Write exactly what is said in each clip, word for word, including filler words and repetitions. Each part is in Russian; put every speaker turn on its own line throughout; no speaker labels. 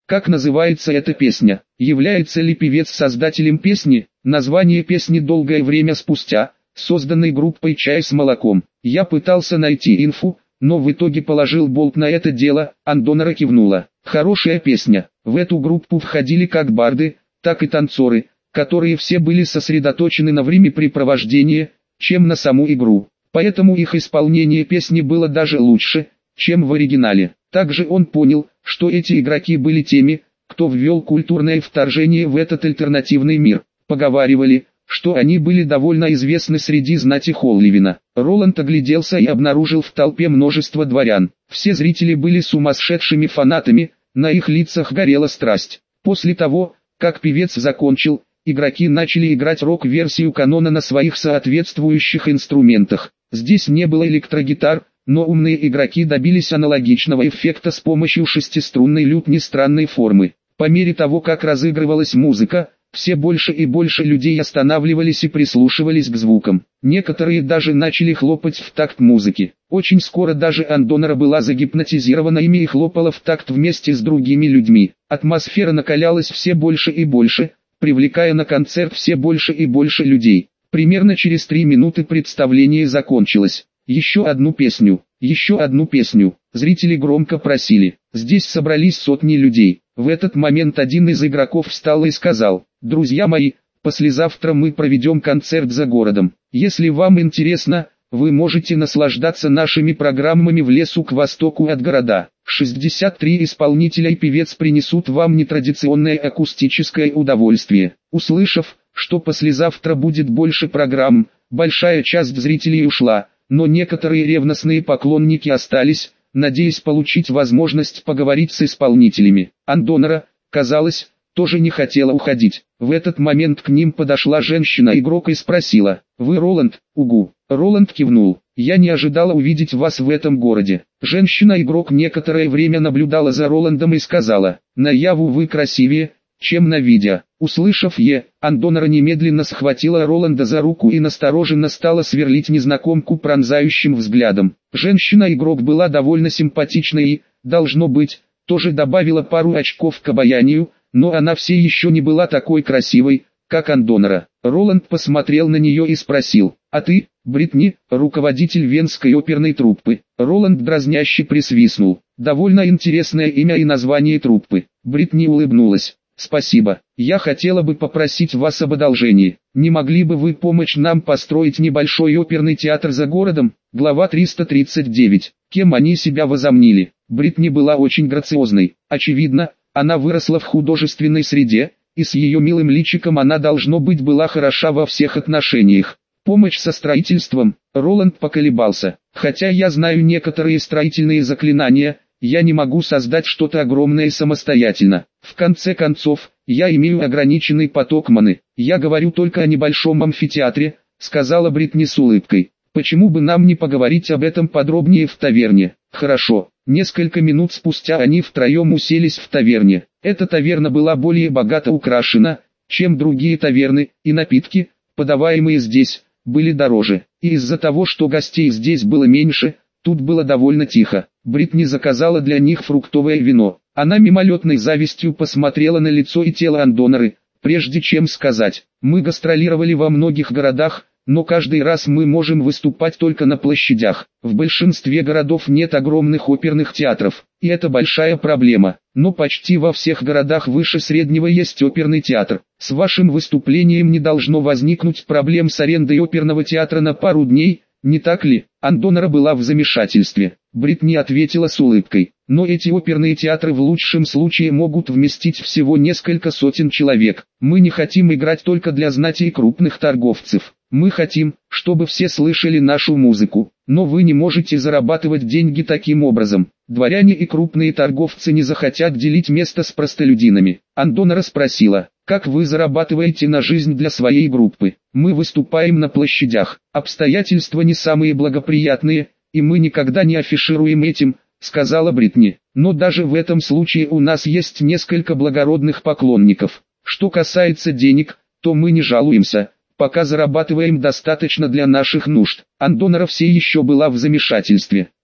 Как называется эта песня? Является ли певец создателем песни? Название песни долгое время спустя, созданной группой «Чай с молоком». Я пытался найти инфу, но в итоге положил болт на это дело. Андонара кивнула. Хорошая песня. В эту группу входили как барды, так и танцоры, которые все были сосредоточены на времяпрепровождении, чем на саму игру. Поэтому их исполнение песни было даже лучше, чем в оригинале. Также он понял, что эти игроки были теми, кто ввел культурное вторжение в этот альтернативный мир. Поговаривали, что они были довольно известны среди знати Холливина. Роланд огляделся и обнаружил в толпе множество дворян. Все зрители были сумасшедшими фанатами, на их лицах горела страсть. После того, как певец закончил, игроки начали играть рок-версию канона на своих соответствующих инструментах. Здесь не было электрогитар, но умные игроки добились аналогичного эффекта с помощью шестиструнной лютни странной формы. По мере того, как разыгрывалась музыка, все больше и больше людей останавливались и прислушивались к звукам. Некоторые даже начали хлопать в такт музыки. Очень скоро даже Андонара была загипнотизирована ими и хлопала в такт вместе с другими людьми. Атмосфера накалялась все больше и больше, привлекая на концерт все больше и больше людей. Примерно через три минуты представление закончилось. Еще одну песню, еще одну песню. Зрители громко просили. Здесь собрались сотни людей. В этот момент один из игроков встал и сказал: «Друзья мои, послезавтра мы проведем концерт за городом. Если вам интересно, вы можете наслаждаться нашими программами в лесу к востоку от города. шестьдесят три исполнителя и певец принесут вам нетрадиционное акустическое удовольствие». Услышав, что послезавтра будет больше программ, большая часть зрителей ушла, но некоторые ревностные поклонники остались, надеясь получить возможность поговорить с исполнителями. Андонара, казалось, тоже не хотела уходить. В этот момент к ним подошла женщина-игрок и спросила: «Вы Роланд?» «Угу». Роланд кивнул. «Я не ожидала увидеть вас в этом городе». Женщина-игрок некоторое время наблюдала за Роландом и сказала: «Наяву вы красивее, чем на видео». Услышав «е», Андонара немедленно схватила Роланда за руку и настороженно стала сверлить незнакомку пронзающим взглядом. Женщина-игрок была довольно симпатичной и, должно быть, тоже добавила пару очков к обаянию, но она все еще не была такой красивой, как Андонара. Роланд посмотрел на нее и спросил: «А ты, Бритни, руководитель Венской оперной труппы?» Роланд дразняще присвистнул. Довольно интересное имя и название труппы. Бритни улыбнулась. «Спасибо. Я хотела бы попросить вас об одолжении. Не могли бы вы помочь нам построить небольшой оперный театр за городом?» Глава триста тридцать девять. Кем они себя возомнили? Бритни была очень грациозной. Очевидно, она выросла в художественной среде, и с ее милым личиком она, должно быть, была хороша во всех отношениях. Помощь со строительством. Роланд поколебался. Хотя я знаю некоторые строительные заклинания, я не могу создать что-то огромное самостоятельно. В конце концов, я имею ограниченный поток маны. Я говорю только о небольшом амфитеатре, сказала Бритни с улыбкой. Почему бы нам не поговорить об этом подробнее в таверне? Хорошо. Несколько минут спустя они втроем уселись в таверне. Эта таверна была более богато украшена, чем другие таверны, и напитки, подаваемые здесь, были дороже. И из-за того, что гостей здесь было меньше, тут было довольно тихо. Бритни заказала для них фруктовое вино. Она мимолетной завистью посмотрела на лицо и тело Андонары, прежде чем сказать: «Мы гастролировали во многих городах, но каждый раз мы можем выступать только на площадях. В большинстве городов нет огромных оперных театров, и это большая проблема. Но почти во всех городах выше среднего есть оперный театр. С вашим выступлением не должно возникнуть проблем с арендой оперного театра на пару дней, не так ли?» Андонара была в замешательстве. Бритни ответила с улыбкой: «Но эти оперные театры в лучшем случае могут вместить всего несколько сотен человек. Мы не хотим играть только для знати и крупных торговцев. Мы хотим, чтобы все слышали нашу музыку. Но вы не можете зарабатывать деньги таким образом. Дворяне и крупные торговцы не захотят делить место с простолюдинами». Андонара спросила: «Как вы зарабатываете на жизнь для своей группы?» «Мы выступаем на площадях. Обстоятельства не самые благоприятные, и мы никогда не афишируем этим», сказала Бритни. «Но даже в этом случае у нас есть несколько благородных поклонников. Что касается денег, то мы не жалуемся, пока зарабатываем достаточно для наших нужд». Андонара все еще была в замешательстве.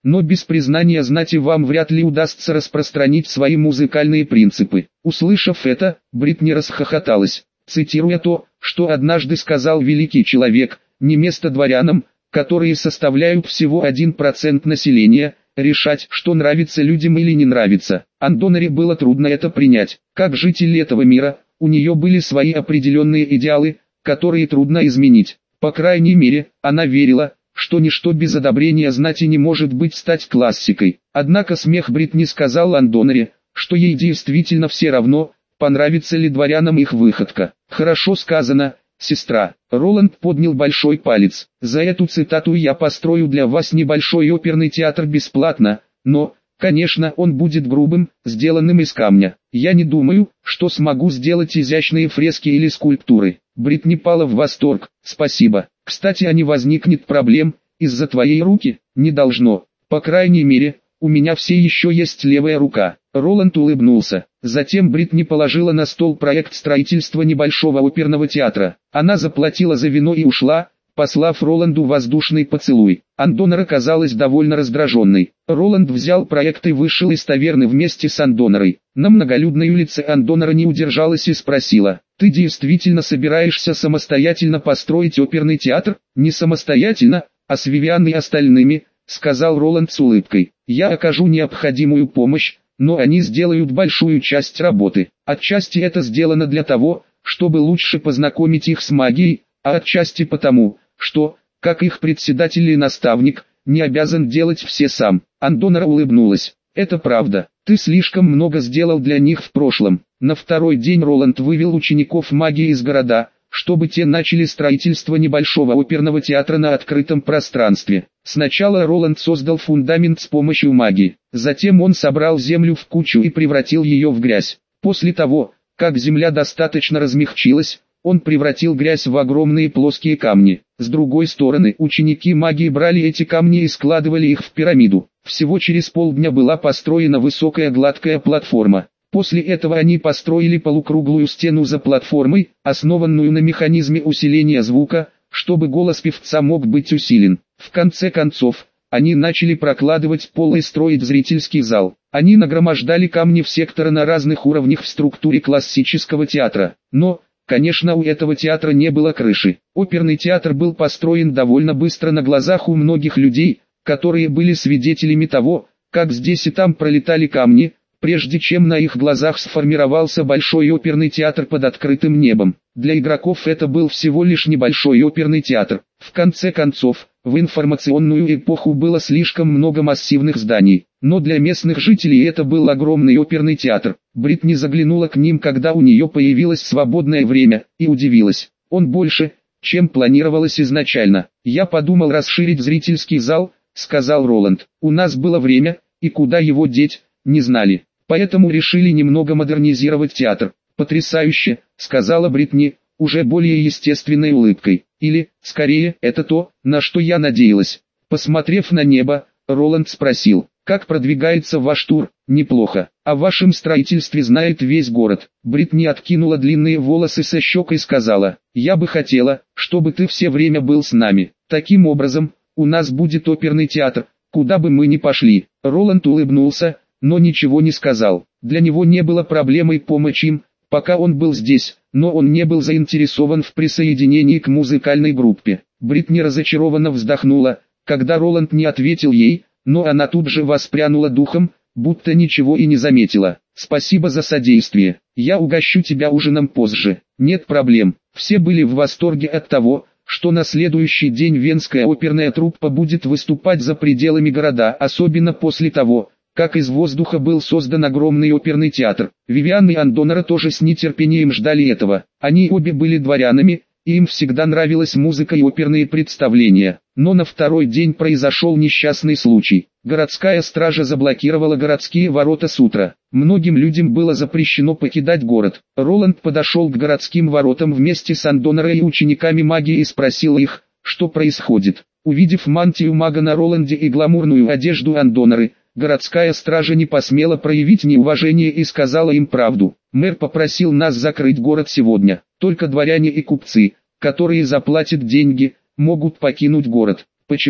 но без признания знати вам вряд ли удастся распространить свои музыкальные принципы. Услышав это, Бритни расхохоталась, цитируя то, что однажды сказал великий человек: «Не место дворянам, которые составляют всего один процент населения, решать, что нравится людям или не нравится». Андонаре было трудно это принять. Как житель этого мира, у нее были свои определенные идеалы, которые трудно изменить. По крайней мере, она верила, что ничто без одобрения знати не может быть стать классикой. Однако смех Бритни сказал Андонаре, что ей действительно все равно, понравится ли дворянам их выходка. «Хорошо сказано, сестра». Роланд поднял большой палец. «За эту цитату я построю для вас небольшой оперный театр бесплатно, но, конечно, он будет грубым, сделанным из камня. Я не думаю, что смогу сделать изящные фрески или скульптуры». Бритни пала в восторг. «Спасибо. Кстати, а не возникнет проблем из-за твоей руки?» «Не должно. По крайней мере, у меня все еще есть левая рука». Роланд улыбнулся. Затем Бритни положила на стол проект строительства небольшого оперного театра. Она заплатила за вино и ушла, послав Роланду воздушный поцелуй. Андонара казалась довольно раздраженной. Роланд взял проект и вышел из таверны вместе с Андонарой. На многолюдной улице Андонара не удержалась и спросила: «Ты действительно собираешься самостоятельно построить оперный театр?» «Не самостоятельно, а с Вивиан и остальными», — сказал Роланд с улыбкой. «Я окажу необходимую помощь, но они сделают большую часть работы. Отчасти это сделано для того, чтобы лучше познакомить их с магией, а отчасти потому, что, как их председатель и наставник, не обязан делать все сам». Андонара улыбнулась. «Это правда. Ты слишком много сделал для них в прошлом». На второй день Роланд вывел учеников магии из города, чтобы те начали строительство небольшого оперного театра на открытом пространстве. Сначала Роланд создал фундамент с помощью магии. Затем он собрал землю в кучу и превратил ее в грязь. После того, как земля достаточно размягчилась, он превратил грязь в огромные плоские камни. С другой стороны, ученики магии брали эти камни и складывали их в пирамиду. Всего через полдня была построена высокая гладкая платформа. После этого они построили полукруглую стену за платформой, основанную на механизме усиления звука, чтобы голос певца мог быть усилен. В конце концов, они начали прокладывать пол и строить зрительский зал. Они нагромождали камни в секторы на разных уровнях в структуре классического театра. Но, конечно, у этого театра не было крыши. Оперный театр был построен довольно быстро на глазах у многих людей, которые были свидетелями того, как здесь и там пролетали камни, прежде чем на их глазах сформировался большой оперный театр под открытым небом. Для игроков это был всего лишь небольшой оперный театр. В конце концов, в информационную эпоху было слишком много массивных зданий, но для местных жителей это был огромный оперный театр. Бритни заглянула к ним, когда у нее появилось свободное время, и удивилась. Он больше, чем планировалось изначально. «Я подумал расширить зрительский зал», — сказал Роланд. «У нас было время, и куда его деть, не знали. Поэтому решили немного модернизировать театр». «Потрясающе», — сказала Бритни, уже более естественной улыбкой. «Или, скорее, это то, на что я надеялась». Посмотрев на небо, Роланд спросил: «Как продвигается ваш тур?» «Неплохо. О вашем строительстве знает весь город». Бритни откинула длинные волосы со щек и сказала: «Я бы хотела, чтобы ты все время был с нами. Таким образом, у нас будет оперный театр, куда бы мы ни пошли». Роланд улыбнулся, но ничего не сказал. Для него не было проблемой помочь им, пока он был здесь, но он не был заинтересован в присоединении к музыкальной группе. Бритни разочарованно вздохнула, когда Роланд не ответил ей, но она тут же воспрянула духом, будто ничего и не заметила. «Спасибо за содействие. Я угощу тебя ужином позже». «Нет проблем». Все были в восторге от того, что на следующий день венская оперная труппа будет выступать за пределами города, особенно после того, как из воздуха был создан огромный оперный театр. Вивиан и Андонара тоже с нетерпением ждали этого. Они обе были дворянами, и им всегда нравилась музыка и оперные представления. Но на второй день произошел несчастный случай. Городская стража заблокировала городские ворота с утра. Многим людям было запрещено покидать город. Роланд подошел к городским воротам вместе с Андонарой и учениками магии и спросил их, что происходит. Увидев мантию мага на Роланде и гламурную одежду Андонары, городская стража не посмела проявить неуважение и сказала им правду. «Мэр попросил нас закрыть город сегодня. Только дворяне и купцы, которые заплатят деньги, могут покинуть город». «Почему?»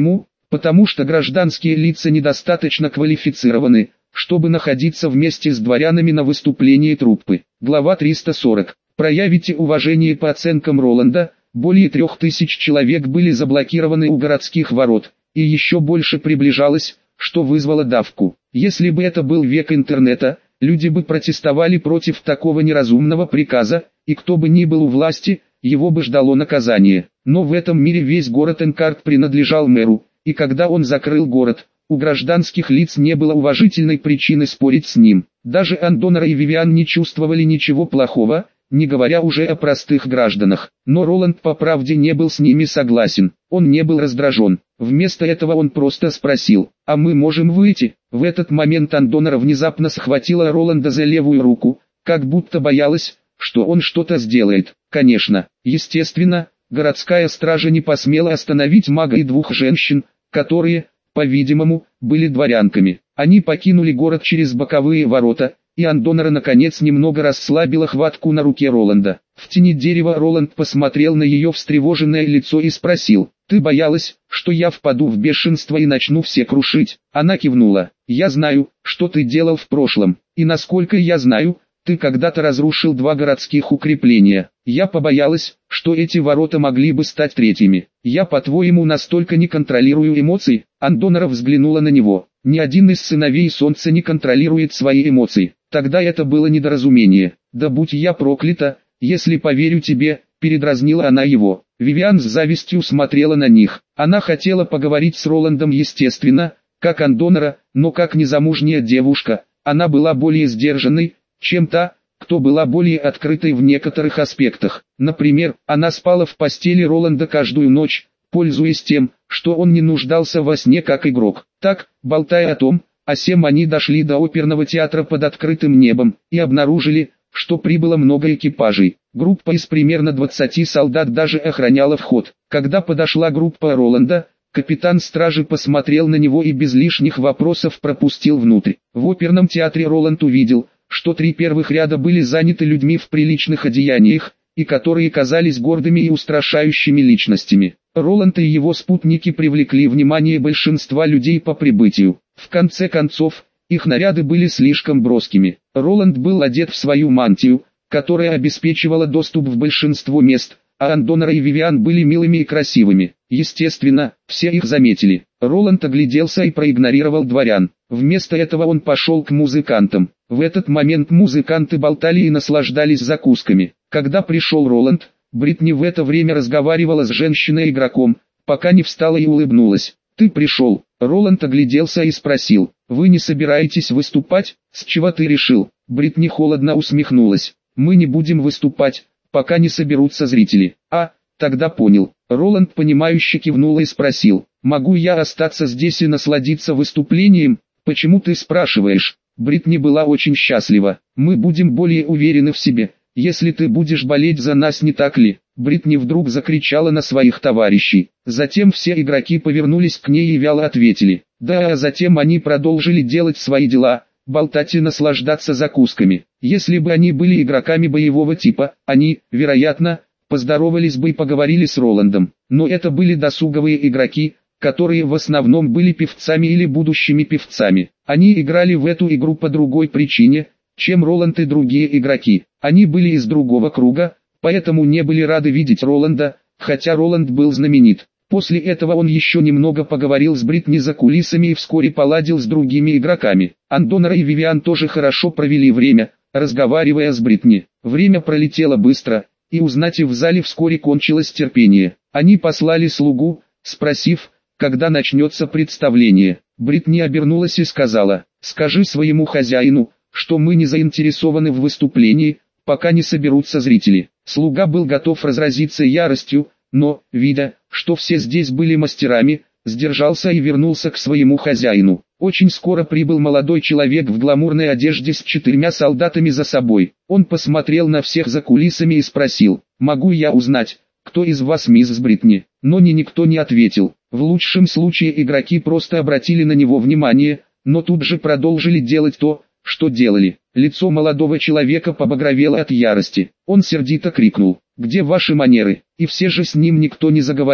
потому что гражданские лица недостаточно квалифицированы, чтобы находиться вместе с дворянами на выступлении труппы. Глава триста сорок. Проявите уважение. По оценкам Роланда, более трех тысяч человек были заблокированы у городских ворот, и еще больше приближалось, что вызвало давку. Если бы это был век интернета, люди бы протестовали против такого неразумного приказа, и кто бы ни был у власти, его бы ждало наказание. Но в этом мире весь город Энкарт принадлежал мэру, и когда он закрыл город, у гражданских лиц не было уважительной причины спорить с ним. Даже Андонара и Вивиан не чувствовали ничего плохого, не говоря уже о простых гражданах. Но Роланд по правде не был с ними согласен, он не был раздражен. Вместо этого он просто спросил: «А мы можем выйти?» В этот момент Андонара внезапно схватила Роланда за левую руку, как будто боялась, что он что-то сделает. Конечно, естественно, городская стража не посмела остановить мага и двух женщин, которые, по-видимому, были дворянками. Они покинули город через боковые ворота, и Андонара наконец немного расслабила хватку на руке Роланда. В тени дерева Роланд посмотрел на ее встревоженное лицо и спросил: «Ты боялась, что я впаду в бешенство и начну все крушить?» Она кивнула. «Я знаю, что ты делал в прошлом, и насколько я знаю, ты когда-то разрушил два городских укрепления. Я побоялась, что эти ворота могли бы стать третьими. Я, по-твоему, настолько не контролирую эмоции?» Андонара взглянула на него. «Ни один из сыновей Солнца не контролирует свои эмоции. Тогда это было недоразумение. Да будь я проклята, если поверю тебе», передразнила она его. Вивиан с завистью смотрела на них. Она хотела поговорить с Роландом естественно, как Андонара, но как незамужняя девушка, она была более сдержанной, чем та, кто была более открытой в некоторых аспектах. Например, она спала в постели Роланда каждую ночь, пользуясь тем, что он не нуждался во сне как игрок. Так, болтая о том, о сем, они дошли до оперного театра под открытым небом, и обнаружили, что прибыло много экипажей. Группа из примерно двадцати солдат даже охраняла вход. Когда подошла группа Роланда, капитан стражи посмотрел на него и без лишних вопросов пропустил внутрь. В оперном театре Роланд увидел, что три первых ряда были заняты людьми в приличных одеяниях, и которые казались гордыми и устрашающими личностями. Роланд и его спутники привлекли внимание большинства людей по прибытию. В конце концов, их наряды были слишком броскими. Роланд был одет в свою мантию, которая обеспечивала доступ в большинство мест, а Андонара и Вивиан были милыми и красивыми. Естественно, все их заметили. Роланд огляделся и проигнорировал дворян. Вместо этого он пошел к музыкантам. В этот момент музыканты болтали и наслаждались закусками. Когда пришел Роланд, Бритни в это время разговаривала с женщиной-игроком, пока не встала и улыбнулась. «Ты пришел?» Роланд огляделся и спросил: «Вы не собираетесь выступать? С чего ты решил?» Бритни холодно усмехнулась. «Мы не будем выступать, пока не соберутся зрители». «А, тогда понял». Роланд понимающе кивнул и спросил: «Могу я остаться здесь и насладиться выступлением?» «Почему ты спрашиваешь?» Бритни была очень счастлива. «Мы будем более уверены в себе, если ты будешь болеть за нас, не так ли?» Бритни вдруг закричала на своих товарищей. Затем все игроки повернулись к ней и вяло ответили: «Да», а затем они продолжили делать свои дела, болтать и наслаждаться закусками. Если бы они были игроками боевого типа, они, вероятно, поздоровались бы и поговорили с Роландом. Но это были досуговые игроки, которые в основном были певцами или будущими певцами. Они играли в эту игру по другой причине, чем Роланд и другие игроки. Они были из другого круга, поэтому не были рады видеть Роланда, хотя Роланд был знаменит. После этого он еще немного поговорил с Бритни за кулисами и вскоре поладил с другими игроками. Андонара и Вивиан тоже хорошо провели время, разговаривая с Бритни. Время пролетело быстро, и у знати в зале вскоре кончилось терпение. Они послали слугу, спросив, когда начнется представление. Бритни обернулась и сказала: «Скажи своему хозяину, что мы не заинтересованы в выступлении, пока не соберутся зрители». Слуга был готов разразиться яростью, но, видя, что все здесь были мастерами, сдержался и вернулся к своему хозяину. Очень скоро прибыл молодой человек в гламурной одежде с четырьмя солдатами за собой. Он посмотрел на всех за кулисами и спросил: «Могу я узнать, кто из вас мисс Бритни?» Но ни никто не ответил. В лучшем случае игроки просто обратили на него внимание, но тут же продолжили делать то, что делали. Лицо молодого человека побагровело от ярости. Он сердито крикнул: «Где ваши манеры?» И все же с ним никто не заговорил.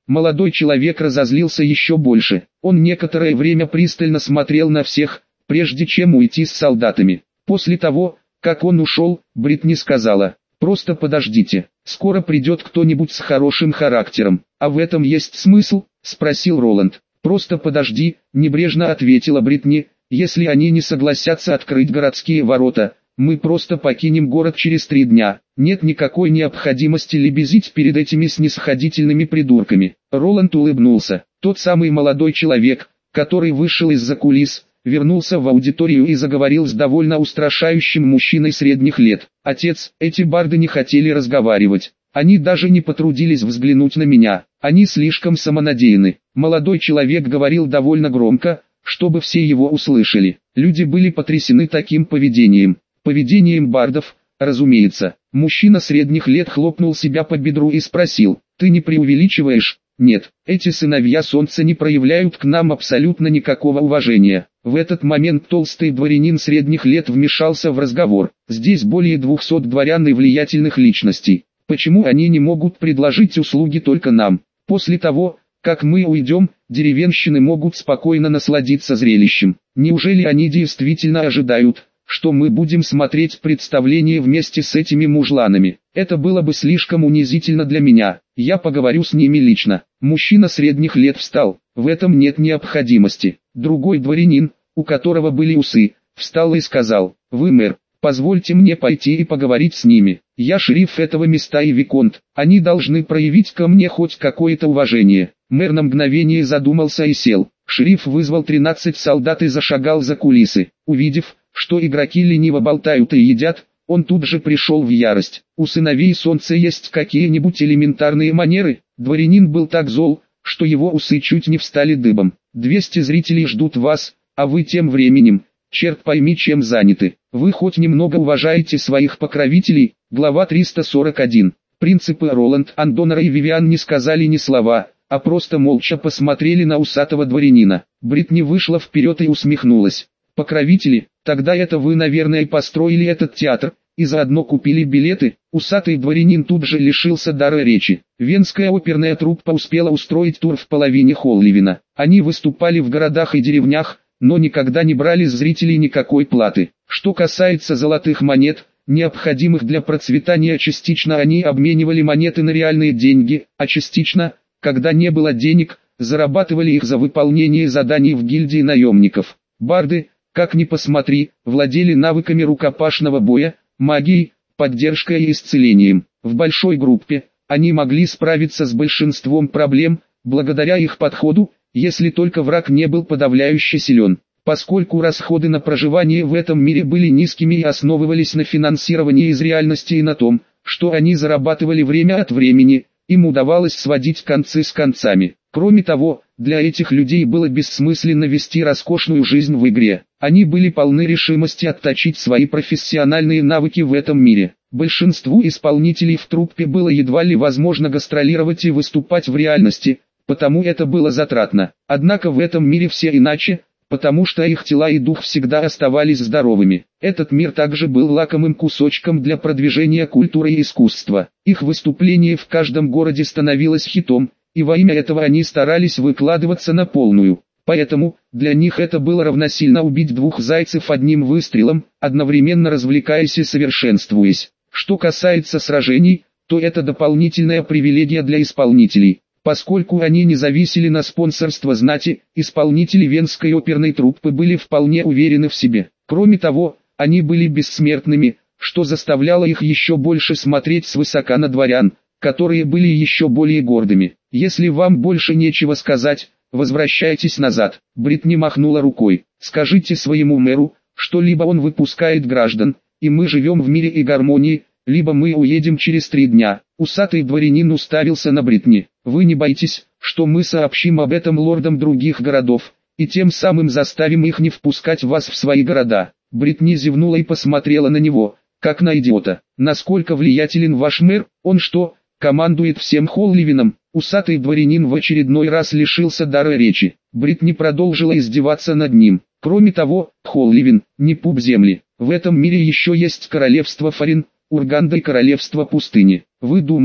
Молодой человек разозлился еще больше. Он некоторое время пристально смотрел на всех, прежде чем уйти с солдатами. После того, как он ушел, Бритни сказала: «Просто подождите, скоро придет кто-нибудь с хорошим характером». «А в этом есть смысл?» – спросил Роланд. «Просто подожди», – небрежно ответила Бритни. «Если они не согласятся открыть городские ворота, мы просто покинем город через три дня. Нет никакой необходимости лебезить перед этими снисходительными придурками». Роланд улыбнулся. Тот самый молодой человек, который вышел из-за кулис, вернулся в аудиторию и заговорил с довольно устрашающим мужчиной средних лет. «Отец, эти барды не хотели разговаривать. Они даже не потрудились взглянуть на меня. Они слишком самонадеянны». Молодой человек говорил довольно громко, чтобы все его услышали. Люди были потрясены таким поведением. Поведением бардов, разумеется. Мужчина средних лет хлопнул себя по бедру и спросил: «Ты не преувеличиваешь?» «Нет, эти сыновья солнца не проявляют к нам абсолютно никакого уважения». В этот момент толстый дворянин средних лет вмешался в разговор. «Здесь более двухсот дворян и влиятельных личностей. Почему они не могут предложить услуги только нам? После того, как мы уйдем, деревенщины могут спокойно насладиться зрелищем. Неужели они действительно ожидают, что мы будем смотреть представление вместе с этими мужланами? Это было бы слишком унизительно для меня. Я поговорю с ними лично». Мужчина средних лет встал. «В этом нет необходимости». Другой дворянин, у которого были усы, встал и сказал: «Вы мэр, позвольте мне пойти и поговорить с ними. Я шериф этого места и виконт. Они должны проявить ко мне хоть какое-то уважение». Мэр на мгновение задумался и сел. Шериф вызвал тринадцать солдат и зашагал за кулисы. Увидев, что игроки лениво болтают и едят, он тут же пришел в ярость. «У сыновей солнца есть какие-нибудь элементарные манеры?» Дворянин был так зол, что его усы чуть не встали дыбом. «двести зрителей ждут вас, а вы тем временем, черт пойми чем заняты. Вы хоть немного уважаете своих покровителей?» Глава триста сорок один. Принципы Роланд, Андонера и Вивиан не сказали ни слова, а просто молча посмотрели на усатого дворянина. Бритни вышла вперед и усмехнулась. «Покровители? Тогда это вы, наверное, построили этот театр, и заодно купили билеты?» Усатый дворянин тут же лишился дара речи. Венская оперная труппа успела устроить тур в половине Холливина. Они выступали в городах и деревнях, но никогда не брали с зрителей никакой платы. Что касается золотых монет, необходимых для процветания, частично они обменивали монеты на реальные деньги, а частично, когда не было денег, зарабатывали их за выполнение заданий в гильдии наемников. Барды, как ни посмотри, владели навыками рукопашного боя, магией, поддержкой и исцелением. В большой группе они могли справиться с большинством проблем, благодаря их подходу, если только враг не был подавляюще силен. Поскольку расходы на проживание в этом мире были низкими и основывались на финансировании из реальности и на том, что они зарабатывали время от времени, им удавалось сводить концы с концами. Кроме того, для этих людей было бессмысленно вести роскошную жизнь в игре. Они были полны решимости отточить свои профессиональные навыки в этом мире. Большинству исполнителей в труппе было едва ли возможно гастролировать и выступать в реальности, потому это было затратно. Однако в этом мире все иначе, потому что их тела и дух всегда оставались здоровыми. Этот мир также был лакомым кусочком для продвижения культуры и искусства. Их выступление в каждом городе становилось хитом, и во имя этого они старались выкладываться на полную. Поэтому, для них это было равносильно убить двух зайцев одним выстрелом, одновременно развлекаясь и совершенствуясь. Что касается сражений, то это дополнительная привилегия для исполнителей. Поскольку они не зависели на спонсорство знати, исполнители Венской оперной труппы были вполне уверены в себе. Кроме того, они были бессмертными, что заставляло их еще больше смотреть свысока на дворян, которые были еще более гордыми. «Если вам больше нечего сказать, возвращайтесь назад». Бритни махнула рукой. «Скажите своему мэру, что либо он выпускает граждан, и мы живем в мире и гармонии, либо мы уедем через три дня». Усатый дворянин уставился на Бритни. «Вы не боитесь, что мы сообщим об этом лордам других городов, и тем самым заставим их не впускать вас в свои города?» Бритни зевнула и посмотрела на него, как на идиота. «Насколько влиятелен ваш мэр? Он что, командует всем Холливином?» Усатый дворянин в очередной раз лишился дара речи. Бритни продолжила издеваться над ним. «Кроме того, Холливин – не пуп земли. В этом мире еще есть королевство Фарин, Урганда и королевство пустыни. Вы думаете,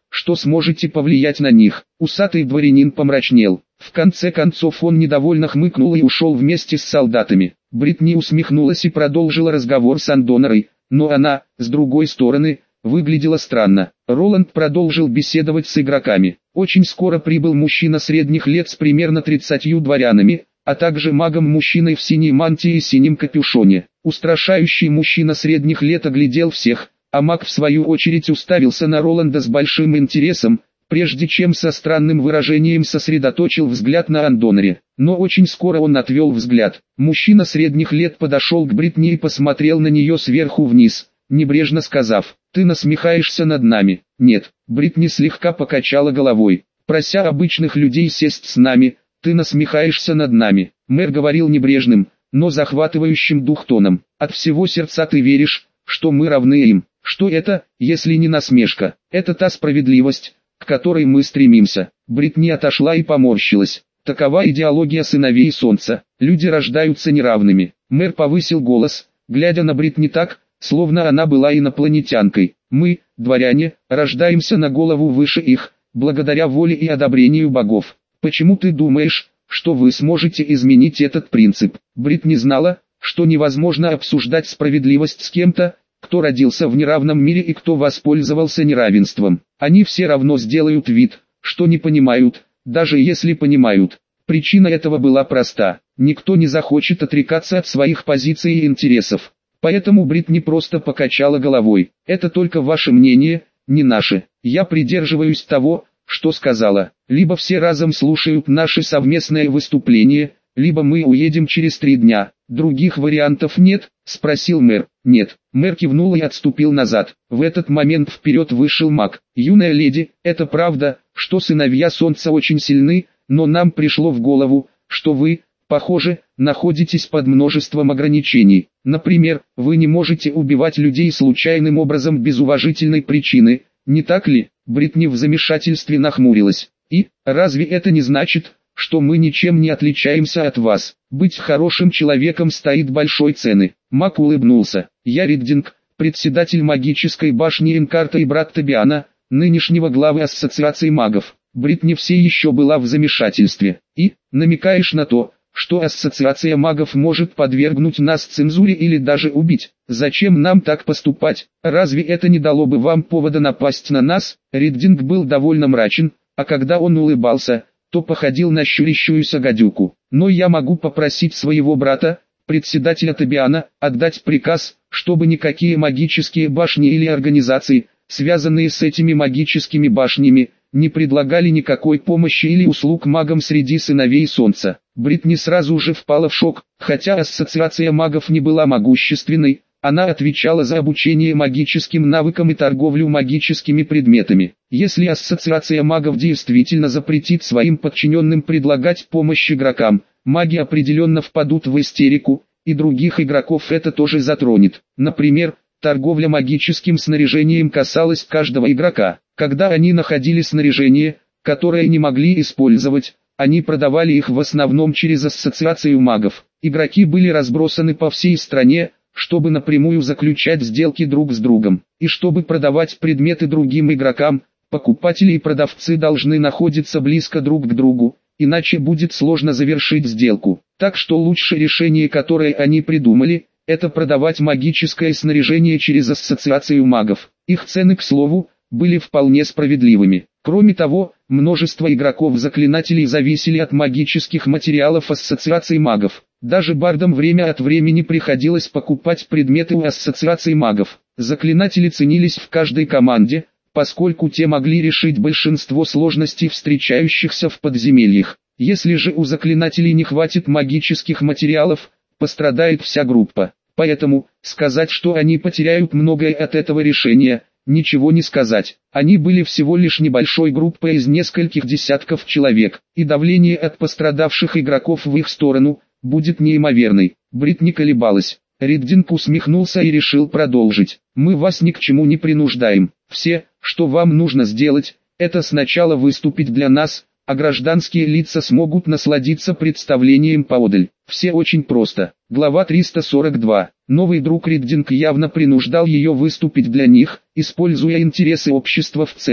что сможете повлиять на них. Усатый дворянин помрачнел. В конце концов он недовольно хмыкнул и ушел вместе с солдатами. Бритни усмехнулась и продолжила разговор с Андонорой, но она, с другой стороны, выглядела странно. Роланд продолжил беседовать с игроками. Очень скоро прибыл мужчина средних лет с примерно тридцатью дворянами, а также магом-мужчиной в синей мантии и синем капюшоне. Устрашающий мужчина средних лет оглядел всех, а маг в свою очередь уставился на Роланда с большим интересом, прежде чем со странным выражением сосредоточил взгляд на Андоноре. Но очень скоро он отвел взгляд. Мужчина средних лет подошел к Бритни и посмотрел на нее сверху вниз, небрежно сказав: «Ты насмехаешься над нами». «Нет». Бритни слегка покачала головой, прося обычных людей сесть с нами. «Ты насмехаешься над нами». Мэр говорил небрежным, но захватывающим дух тоном. «От всего сердца ты веришь, что мы равны им. Что это, если не насмешка? Это та справедливость, к которой мы стремимся». Бритни отошла и поморщилась. «Такова идеология сыновей солнца. Люди рождаются неравными». Мэр повысил голос, глядя на Бритни так, словно она была инопланетянкой. «Мы, дворяне, рождаемся на голову выше их, благодаря воле и одобрению богов. Почему ты думаешь, что вы сможете изменить этот принцип?» Бритни знала, что невозможно обсуждать справедливость с кем-то, кто родился в неравном мире и кто воспользовался неравенством. Они все равно сделают вид, что не понимают, даже если понимают. Причина этого была проста: никто не захочет отрекаться от своих позиций и интересов. Поэтому Бритни просто покачала головой. «Это только ваше мнение, не наше. Я придерживаюсь того, что сказала. Либо все разом слушают наше совместное выступление, либо мы уедем через три дня. Других вариантов нет?» — спросил мэр. «Нет». Мэр кивнул и отступил назад. В этот момент вперед вышел маг. «Юная леди, это правда, что сыновья солнца очень сильны, но нам пришло в голову, что вы, похоже, находитесь под множеством ограничений. Например, вы не можете убивать людей случайным образом без уважительной причины, не так ли?» Бритни в замешательстве нахмурилась. «И, разве это не значит, что мы ничем не отличаемся от вас? Быть хорошим человеком стоит большой цены». Маг улыбнулся. «Я Риддинг, председатель магической башни Энкарта и брат Тобиана, нынешнего главы ассоциации магов». Бритни все еще была в замешательстве. «И, намекаешь на то, что ассоциация магов может подвергнуть нас цензуре или даже убить? Зачем нам так поступать? Разве это не дало бы вам повода напасть на нас?» Риддинг был довольно мрачен, а когда он улыбался, то походил на щурящуюся гадюку. «Но я могу попросить своего брата, председателя Тобиана, отдать приказ, чтобы никакие магические башни или организации, связанные с этими магическими башнями, не предлагали никакой помощи или услуг магам среди сыновей солнца». Бритни сразу же впала в шок. Хотя ассоциация магов не была могущественной, она отвечала за обучение магическим навыкам и торговлю магическими предметами. Если ассоциация магов действительно запретит своим подчиненным предлагать помощь игрокам, маги определенно впадут в истерику, и других игроков это тоже затронет. Например, торговля магическим снаряжением касалась каждого игрока. Когда они находили снаряжение, которое не могли использовать, они продавали их в основном через ассоциацию магов. Игроки были разбросаны по всей стране, чтобы напрямую заключать сделки друг с другом. И чтобы продавать предметы другим игрокам, покупатели и продавцы должны находиться близко друг к другу, иначе будет сложно завершить сделку. Так что лучшее решение, которое они придумали, это продавать магическое снаряжение через ассоциацию магов. Их цены, к слову, были вполне справедливыми. Кроме того, множество игроков-заклинателей зависели от магических материалов ассоциаций магов. Даже бардам время от времени приходилось покупать предметы у ассоциаций магов. Заклинатели ценились в каждой команде, поскольку те могли решить большинство сложностей, встречающихся в подземельях. Если же у заклинателей не хватит магических материалов, пострадает вся группа. Поэтому, сказать, что они потеряют многое от этого решения, ничего не сказать. Они были всего лишь небольшой группой из нескольких десятков человек, и давление от пострадавших игроков в их сторону будет неимоверной. Бритни колебалась. Риддинг усмехнулся и решил продолжить. «Мы вас ни к чему не принуждаем. Все, что вам нужно сделать, это сначала выступить для нас, а гражданские лица смогут насладиться представлением поодаль. Все очень просто». Глава триста сорок два. Новый друг Риддинг явно принуждал ее выступить для них, используя интересы общества в целом.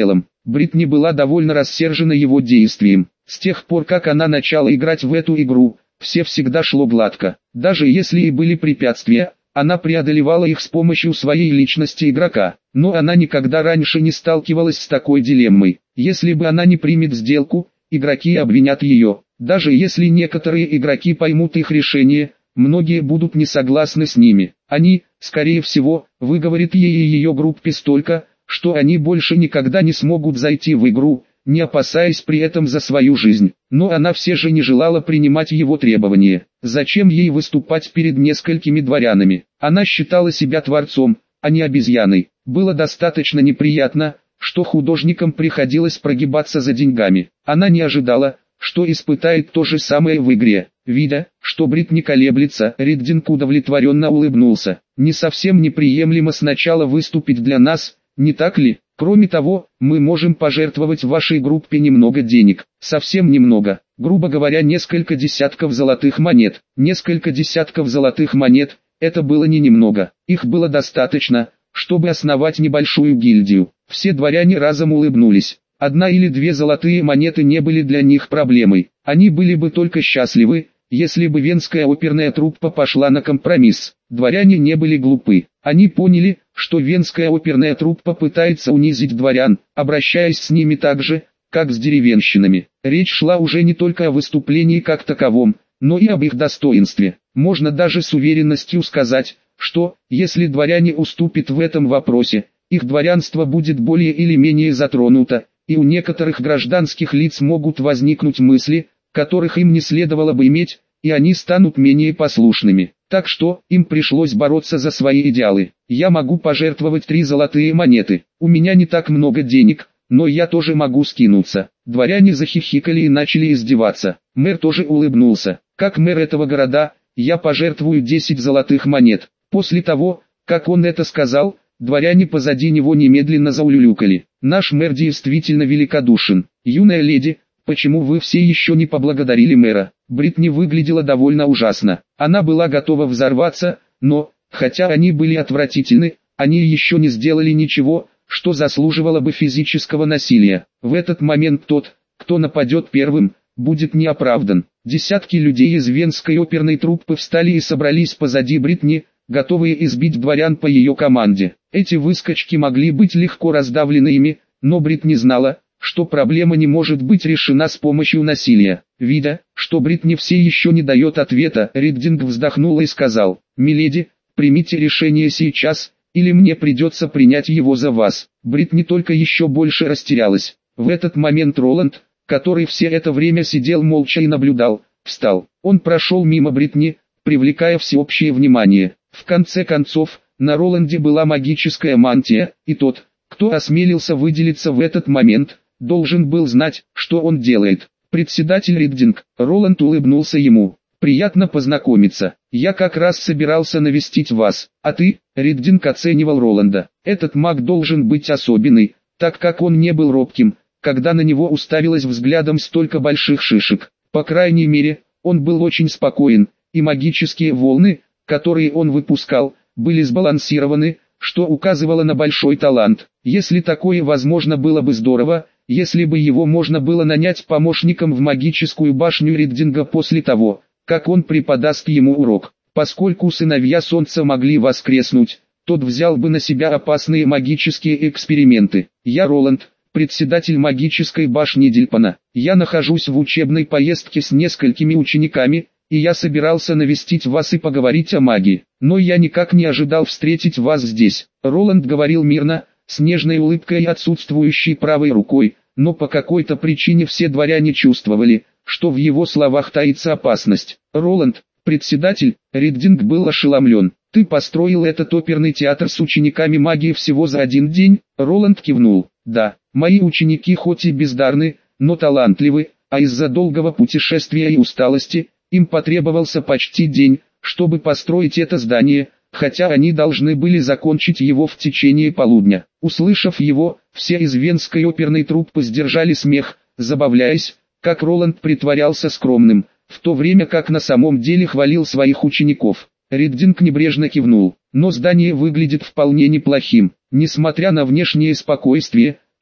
Бритни была довольно рассержена его действием. С тех пор, как она начала играть в эту игру, все всегда шло гладко. Даже если и были препятствия, она преодолевала их с помощью своей личности игрока. Но она никогда раньше не сталкивалась с такой дилеммой. Если бы она не примет сделку, игроки обвинят ее. Даже если некоторые игроки поймут их решение, многие будут не согласны с ними. Они, скорее всего, выговорят ей и ее группе столько, что они больше никогда не смогут зайти в игру, не опасаясь при этом за свою жизнь. Но она все же не желала принимать его требования. Зачем ей выступать перед несколькими дворянами? Она считала себя творцом, а не обезьяной. Было достаточно неприятно, что художникам приходилось прогибаться за деньгами. Она не ожидала, что испытает то же самое в игре. Видя, что Брит не колеблется, Риддинг удовлетворенно улыбнулся. Не совсем неприемлемо сначала выступить для нас, не так ли? Кроме того, мы можем пожертвовать вашей группе немного денег. Совсем немного. Грубо говоря, несколько десятков золотых монет. Несколько десятков золотых монет – это было не немного. Их было достаточно, чтобы основать небольшую гильдию. Все дворяне разом улыбнулись. Одна или две золотые монеты не были для них проблемой. Они были бы только счастливы, если бы венская оперная труппа пошла на компромисс. Дворяне не были глупы. Они поняли, что венская оперная труппа пытается унизить дворян, обращаясь с ними так же, как с деревенщинами. Речь шла уже не только о выступлении как таковом, но и об их достоинстве. Можно даже с уверенностью сказать, что, если дворяне уступят в этом вопросе, их дворянство будет более или менее затронуто, и у некоторых гражданских лиц могут возникнуть мысли, которых им не следовало бы иметь, и они станут менее послушными. Так что, им пришлось бороться за свои идеалы. Я могу пожертвовать три золотые монеты. У меня не так много денег, но я тоже могу скинуться. Дворяне захихикали и начали издеваться. Мэр тоже улыбнулся. Как мэр этого города, я пожертвую десять золотых монет. После того, как он это сказал, дворяне позади него немедленно заулюлюкали. Наш мэр действительно великодушен. Юная леди, почему вы все еще не поблагодарили мэра? Бритни выглядела довольно ужасно. Она была готова взорваться, но, хотя они были отвратительны, они еще не сделали ничего, что заслуживало бы физического насилия. В этот момент тот, кто нападет первым, будет неоправдан. Десятки людей из венской оперной труппы встали и собрались позади Бритни, готовые избить дворян по ее команде. Эти выскочки могли быть легко раздавлены ими, но Бритни знала, что проблема не может быть решена с помощью насилия. Видя, что Бритни все еще не дает ответа, Риддинг вздохнул и сказал: «Миледи, примите решение сейчас, или мне придется принять его за вас». Бритни только еще больше растерялась. В этот момент Роланд, который все это время сидел молча и наблюдал, встал. Он прошел мимо Бритни, привлекая всеобщее внимание. В конце концов, на Роланде была магическая мантия, и тот, кто осмелился выделиться в этот момент, должен был знать, что он делает. Председатель Риддинг, Роланд улыбнулся ему. «Приятно познакомиться. Я как раз собирался навестить вас. А ты?» Риддинг оценивал Роланда. «Этот маг должен быть особенный, так как он не был робким, когда на него уставилось взглядом столько больших шишек. По крайней мере, он был очень спокоен, и магические волны, которые он выпускал, были сбалансированы, что указывало на большой талант. Если такое возможно, было бы здорово, если бы его можно было нанять помощником в магическую башню Риддинга после того, как он преподаст ему урок. Поскольку сыновья Солнца могли воскреснуть, тот взял бы на себя опасные магические эксперименты. Я Роланд, председатель магической башни Дильпана. Я нахожусь в учебной поездке с несколькими учениками, и я собирался навестить вас и поговорить о магии. Но я никак не ожидал встретить вас здесь». Роланд говорил мирно, с нежной улыбкой и отсутствующей правой рукой, но по какой-то причине все дворяне чувствовали, что в его словах таится опасность. «Роланд, председатель», Риддинг был ошеломлен. «Ты построил этот оперный театр с учениками магии всего за один день?» Роланд кивнул. «Да, мои ученики хоть и бездарны, но талантливы, а из-за долгого путешествия и усталости, им потребовался почти день, чтобы построить это здание, хотя они должны были закончить его в течение полудня». Услышав его, все из венской оперной труппы сдержали смех, забавляясь, как Роланд притворялся скромным, в то время как на самом деле хвалил своих учеников. Риддинг небрежно кивнул. «Но здание выглядит вполне неплохим. Несмотря на внешнее спокойствие,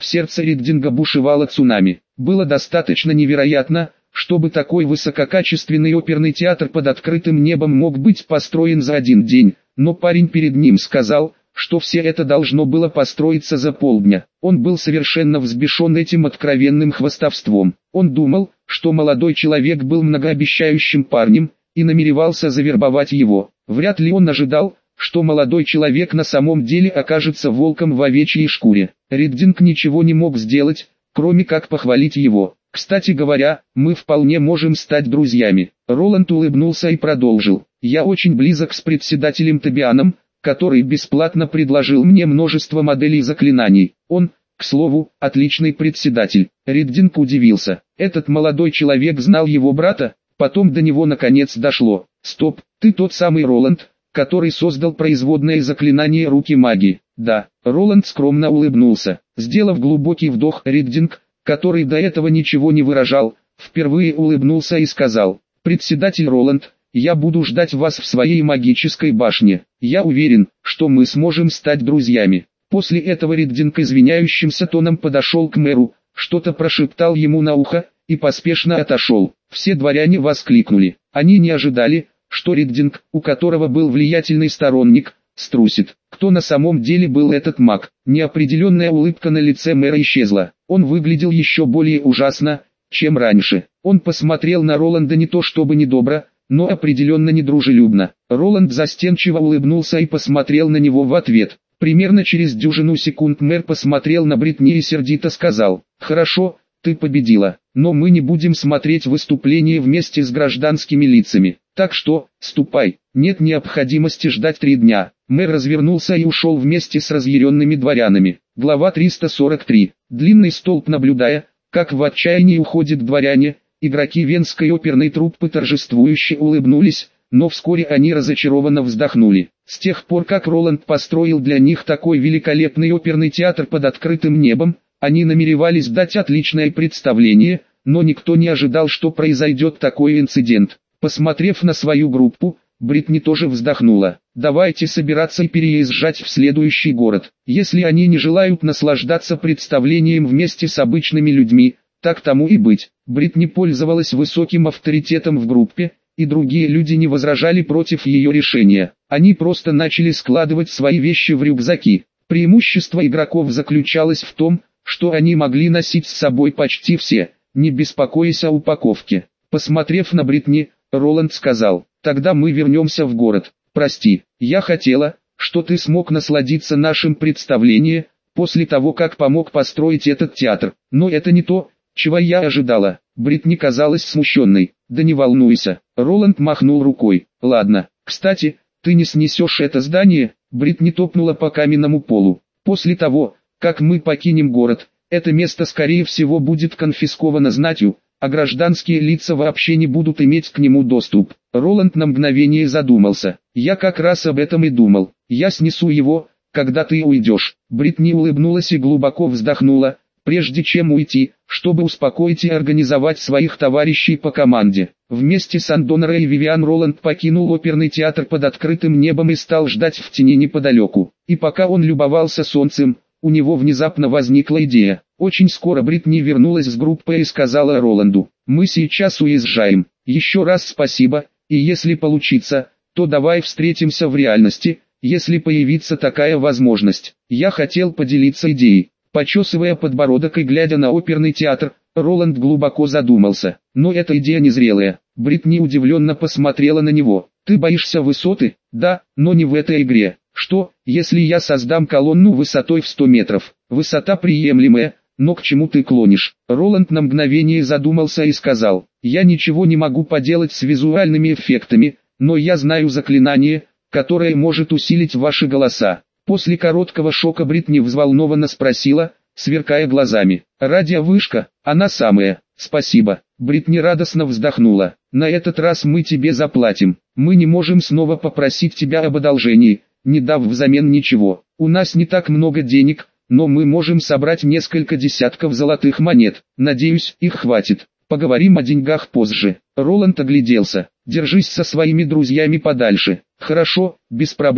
В сердце Риддинга бушевало цунами. Было достаточно невероятно, чтобы такой высококачественный оперный театр под открытым небом мог быть построен за один день, но парень перед ним сказал, что все это должно было построиться за полдня. Он был совершенно взбешен этим откровенным хвастовством. Он думал, что молодой человек был многообещающим парнем, и намеревался завербовать его. Вряд ли он ожидал, что молодой человек на самом деле окажется волком в овечьей шкуре. Риддинг ничего не мог сделать, кроме как похвалить его. «Кстати говоря, мы вполне можем стать друзьями». Роланд улыбнулся и продолжил. «Я очень близок с председателем Тобианом, который бесплатно предложил мне множество моделей заклинаний. Он, к слову, отличный председатель». Риддинг удивился. Этот молодой человек знал его брата, потом до него наконец дошло. «Стоп, ты тот самый Роланд, который создал производное заклинание руки магии?» «Да». Роланд скромно улыбнулся. Сделав глубокий вдох, Риддинг, который до этого ничего не выражал, впервые улыбнулся и сказал: «Председатель Роланд, я буду ждать вас в своей магической башне. Я уверен, что мы сможем стать друзьями». После этого Риддинг извиняющимся тоном подошел к мэру, что-то прошептал ему на ухо, и поспешно отошел. Все дворяне воскликнули. Они не ожидали, что Риддинг, у которого был влиятельный сторонник, струсит. Кто на самом деле был этот маг? Неопределенная улыбка на лице мэра исчезла. Он выглядел еще более ужасно, чем раньше. Он посмотрел на Роланда не то чтобы недобро, но определенно недружелюбно. Роланд застенчиво улыбнулся и посмотрел на него в ответ. Примерно через дюжину секунд мэр посмотрел на Бритни и сердито сказал: «Хорошо, ты победила, но мы не будем смотреть выступление вместе с гражданскими лицами. Так что, ступай, нет необходимости ждать три дня». Мэр развернулся и ушел вместе с разъяренными дворянами. Глава триста сорок три. Длинный столб. Наблюдая, как в отчаянии уходят дворяне, игроки Венской оперной труппы торжествующе улыбнулись, но вскоре они разочарованно вздохнули. С тех пор, как Роланд построил для них такой великолепный оперный театр под открытым небом, они намеревались дать отличное представление, но никто не ожидал, что произойдет такой инцидент. Посмотрев на свою группу, Бритни тоже вздохнула. «Давайте собираться и переезжать в следующий город. Если они не желают наслаждаться представлением вместе с обычными людьми, так тому и быть». Бритни пользовалась высоким авторитетом в группе, и другие люди не возражали против ее решения. Они просто начали складывать свои вещи в рюкзаки. Преимущество игроков заключалось в том, что они могли носить с собой почти все, не беспокоясь о упаковке. Посмотрев на Бритни, Роланд сказал: «Тогда мы вернемся в город. Прости, я хотела, что ты смог насладиться нашим представлением, после того как помог построить этот театр, но это не то, чего я ожидала». Бритни казалась смущенной. «Да не волнуйся». Роланд махнул рукой. «Ладно, кстати, ты не снесешь это здание?» Бритни топнула по каменному полу. «После того, как мы покинем город, это место скорее всего будет конфисковано знатью, а гражданские лица вообще не будут иметь к нему доступ». Роланд на мгновение задумался. «Я как раз об этом и думал. Я снесу его, когда ты уйдешь». Бритни улыбнулась и глубоко вздохнула, прежде чем уйти, чтобы успокоить и организовать своих товарищей по команде. Вместе с Андонорой и Вивиан Роланд покинул оперный театр под открытым небом и стал ждать в тени неподалеку. И пока он любовался солнцем, у него внезапно возникла идея. Очень скоро Бритни вернулась с группой и сказала Роланду: «Мы сейчас уезжаем. Еще раз спасибо, и если получится, то давай встретимся в реальности, если появится такая возможность». Я хотел поделиться идеей. Почесывая подбородок и глядя на оперный театр, Роланд глубоко задумался. Но эта идея незрелая. Бритни удивленно посмотрела на него. «Ты боишься высоты?» «Да, но не в этой игре». «Что, если я создам колонну высотой в сто метров? Высота приемлемая, но к чему ты клонишь?» Роланд на мгновение задумался и сказал: «Я ничего не могу поделать с визуальными эффектами, но я знаю заклинание, которое может усилить ваши голоса». После короткого шока Бритни взволнованно спросила, сверкая глазами: «Радиовышка, она самая, спасибо». Бритни радостно вздохнула. «На этот раз мы тебе заплатим. Мы не можем снова попросить тебя об одолжении, не дав взамен ничего. У нас не так много денег, но мы можем собрать несколько десятков золотых монет. Надеюсь, их хватит. Поговорим о деньгах позже». Роланд огляделся. «Держись со своими друзьями подальше». «Хорошо, без проблем.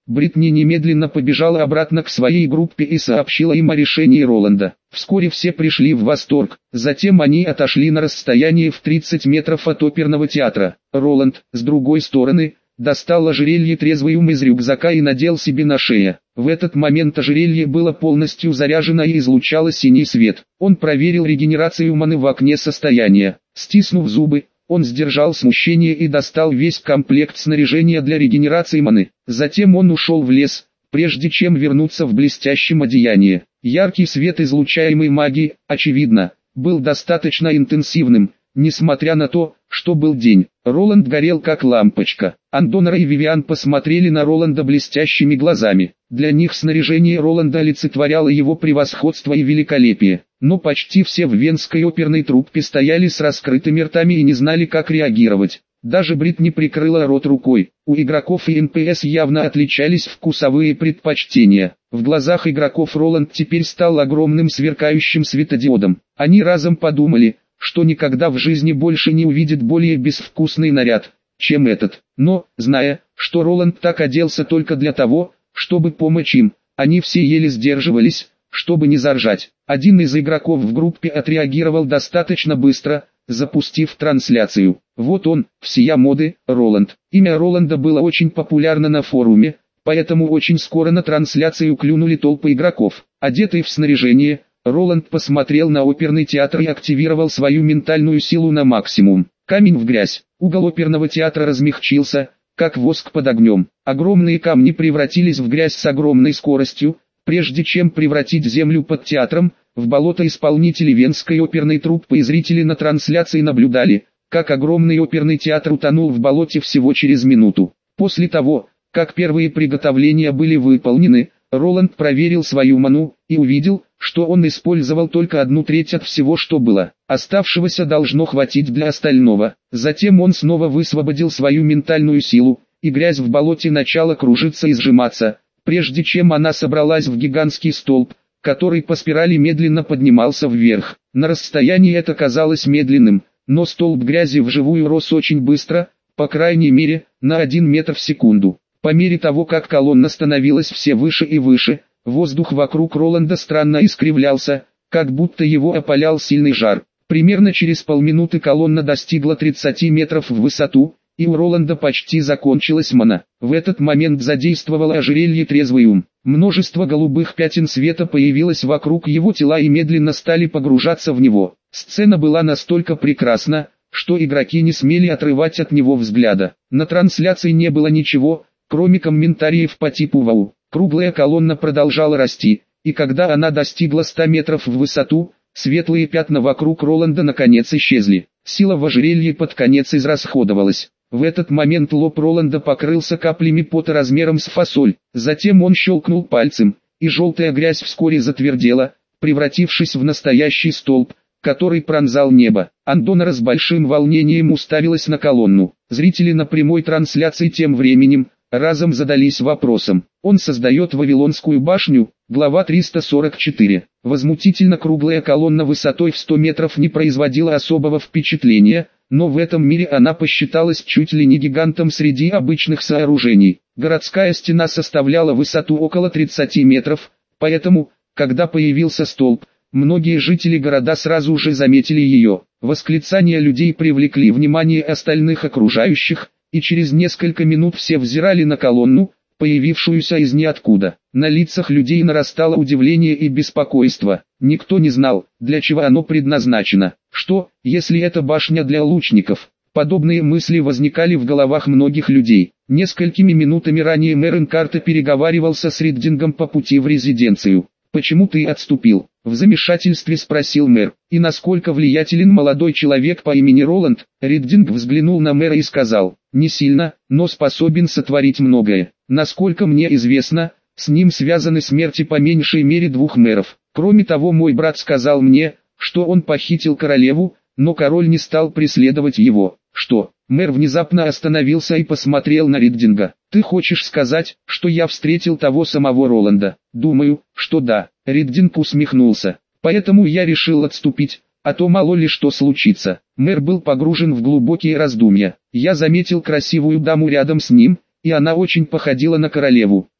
Бритни немедленно побежала обратно к своей группе и сообщила им о решении Роланда. Вскоре все пришли в восторг, затем они отошли на расстояние в тридцать метров от оперного театра. Роланд, с другой стороны, достал ожерелье трезвоум из рюкзака и надел себе на шею. В этот момент ожерелье было полностью заряжено и излучало синий свет. Он проверил регенерацию маны в окне состояния. Стиснув зубы, он сдержал смущение и достал весь комплект снаряжения для регенерации маны. Затем он ушел в лес, прежде чем вернуться в блестящем одеянии. Яркий свет, излучаемый магией, очевидно, был достаточно интенсивным, несмотря на то, что был день. Роланд горел как лампочка. Андонра и Вивиан посмотрели на Роланда блестящими глазами. Для них снаряжение Роланда олицетворяло его превосходство и великолепие. Но почти все в Венской оперной труппе стояли с раскрытыми ртами и не знали, как реагировать. Даже Бритни прикрыла рот рукой. У игроков и эн пи эс явно отличались вкусовые предпочтения. В глазах игроков Роланд теперь стал огромным сверкающим светодиодом. Они разом подумали, что никогда в жизни больше не увидит более безвкусный наряд, чем этот. Но, зная, что Роланд так оделся только для того, чтобы помочь им, они все еле сдерживались, чтобы не заржать. Один из игроков в группе отреагировал достаточно быстро, запустив трансляцию. Вот он, всея моды, Роланд. Имя Роланда было очень популярно на форуме, поэтому очень скоро на трансляцию клюнули толпы игроков. Одетый в снаряжение, Роланд посмотрел на оперный театр и активировал свою ментальную силу на максимум. Камень в грязь. Угол оперного театра размягчился, как воск под огнем. Огромные камни превратились в грязь с огромной скоростью, прежде чем превратить землю под театром в болото. Исполнители Венской оперной труппы и зрители на трансляции наблюдали, как огромный оперный театр утонул в болоте всего через минуту. После того, как первые приготовления были выполнены, Роланд проверил свою ману и увидел, что он использовал только одну треть от всего, что было. Оставшегося должно хватить для остального. Затем он снова высвободил свою ментальную силу, и грязь в болоте начала кружиться и сжиматься, прежде чем она собралась в гигантский столб, который по спирали медленно поднимался вверх. На расстоянии это казалось медленным, но столб грязи вживую рос очень быстро, по крайней мере, на один метр в секунду. По мере того, как колонна становилась все выше и выше, воздух вокруг Роланда странно искривлялся, как будто его опалял сильный жар. Примерно через полминуты колонна достигла тридцати метров в высоту, и у Роланда почти закончилась мана. В этот момент задействовало ожерелье трезвоум. Множество голубых пятен света появилось вокруг его тела и медленно стали погружаться в него. Сцена была настолько прекрасна, что игроки не смели отрывать от него взгляда. На трансляции не было ничего, кроме комментариев по типу «Вау». Круглая колонна продолжала расти, и когда она достигла ста метров в высоту, светлые пятна вокруг Роланда наконец исчезли. Сила в ожерелье под конец израсходовалась. В этот момент лоб Роланда покрылся каплями пота размером с фасоль. Затем он щелкнул пальцем, и желтая грязь вскоре затвердела, превратившись в настоящий столб, который пронзал небо. Андонра с большим волнением уставилась на колонну. Зрители на прямой трансляции тем временем разом задались вопросом. Он создает Вавилонскую башню, глава триста сорок четыре. Возмутительно круглая колонна высотой в сто метров не производила особого впечатления, но в этом мире она посчиталась чуть ли не гигантом среди обычных сооружений. Городская стена составляла высоту около тридцати метров, поэтому, когда появился столб, многие жители города сразу же заметили ее. Восклицания людей привлекли внимание остальных окружающих, и через несколько минут все взирали на колонну, появившуюся из ниоткуда. На лицах людей нарастало удивление и беспокойство. Никто не знал, для чего оно предназначено. Что, если это башня для лучников? Подобные мысли возникали в головах многих людей. Несколькими минутами ранее мэр Энкарта переговаривался с Риддингом по пути в резиденцию. «Почему ты отступил?» — в замешательстве спросил мэр. «И насколько влиятелен молодой человек по имени Роланд?» Риддинг взглянул на мэра и сказал: «Не сильно, но способен сотворить многое. Насколько мне известно, с ним связаны смерти по меньшей мере двух мэров. Кроме того, мой брат сказал мне, что он похитил королеву, но король не стал преследовать его». «Что?» Мэр внезапно остановился и посмотрел на Риддинга. «Ты хочешь сказать, что я встретил того самого Роланда?» «Думаю, что да». Риддинг усмехнулся. «Поэтому я решил отступить, а то мало ли что случится». Мэр был погружен в глубокие раздумья. «Я заметил красивую даму рядом с ним, и она очень походила на королеву.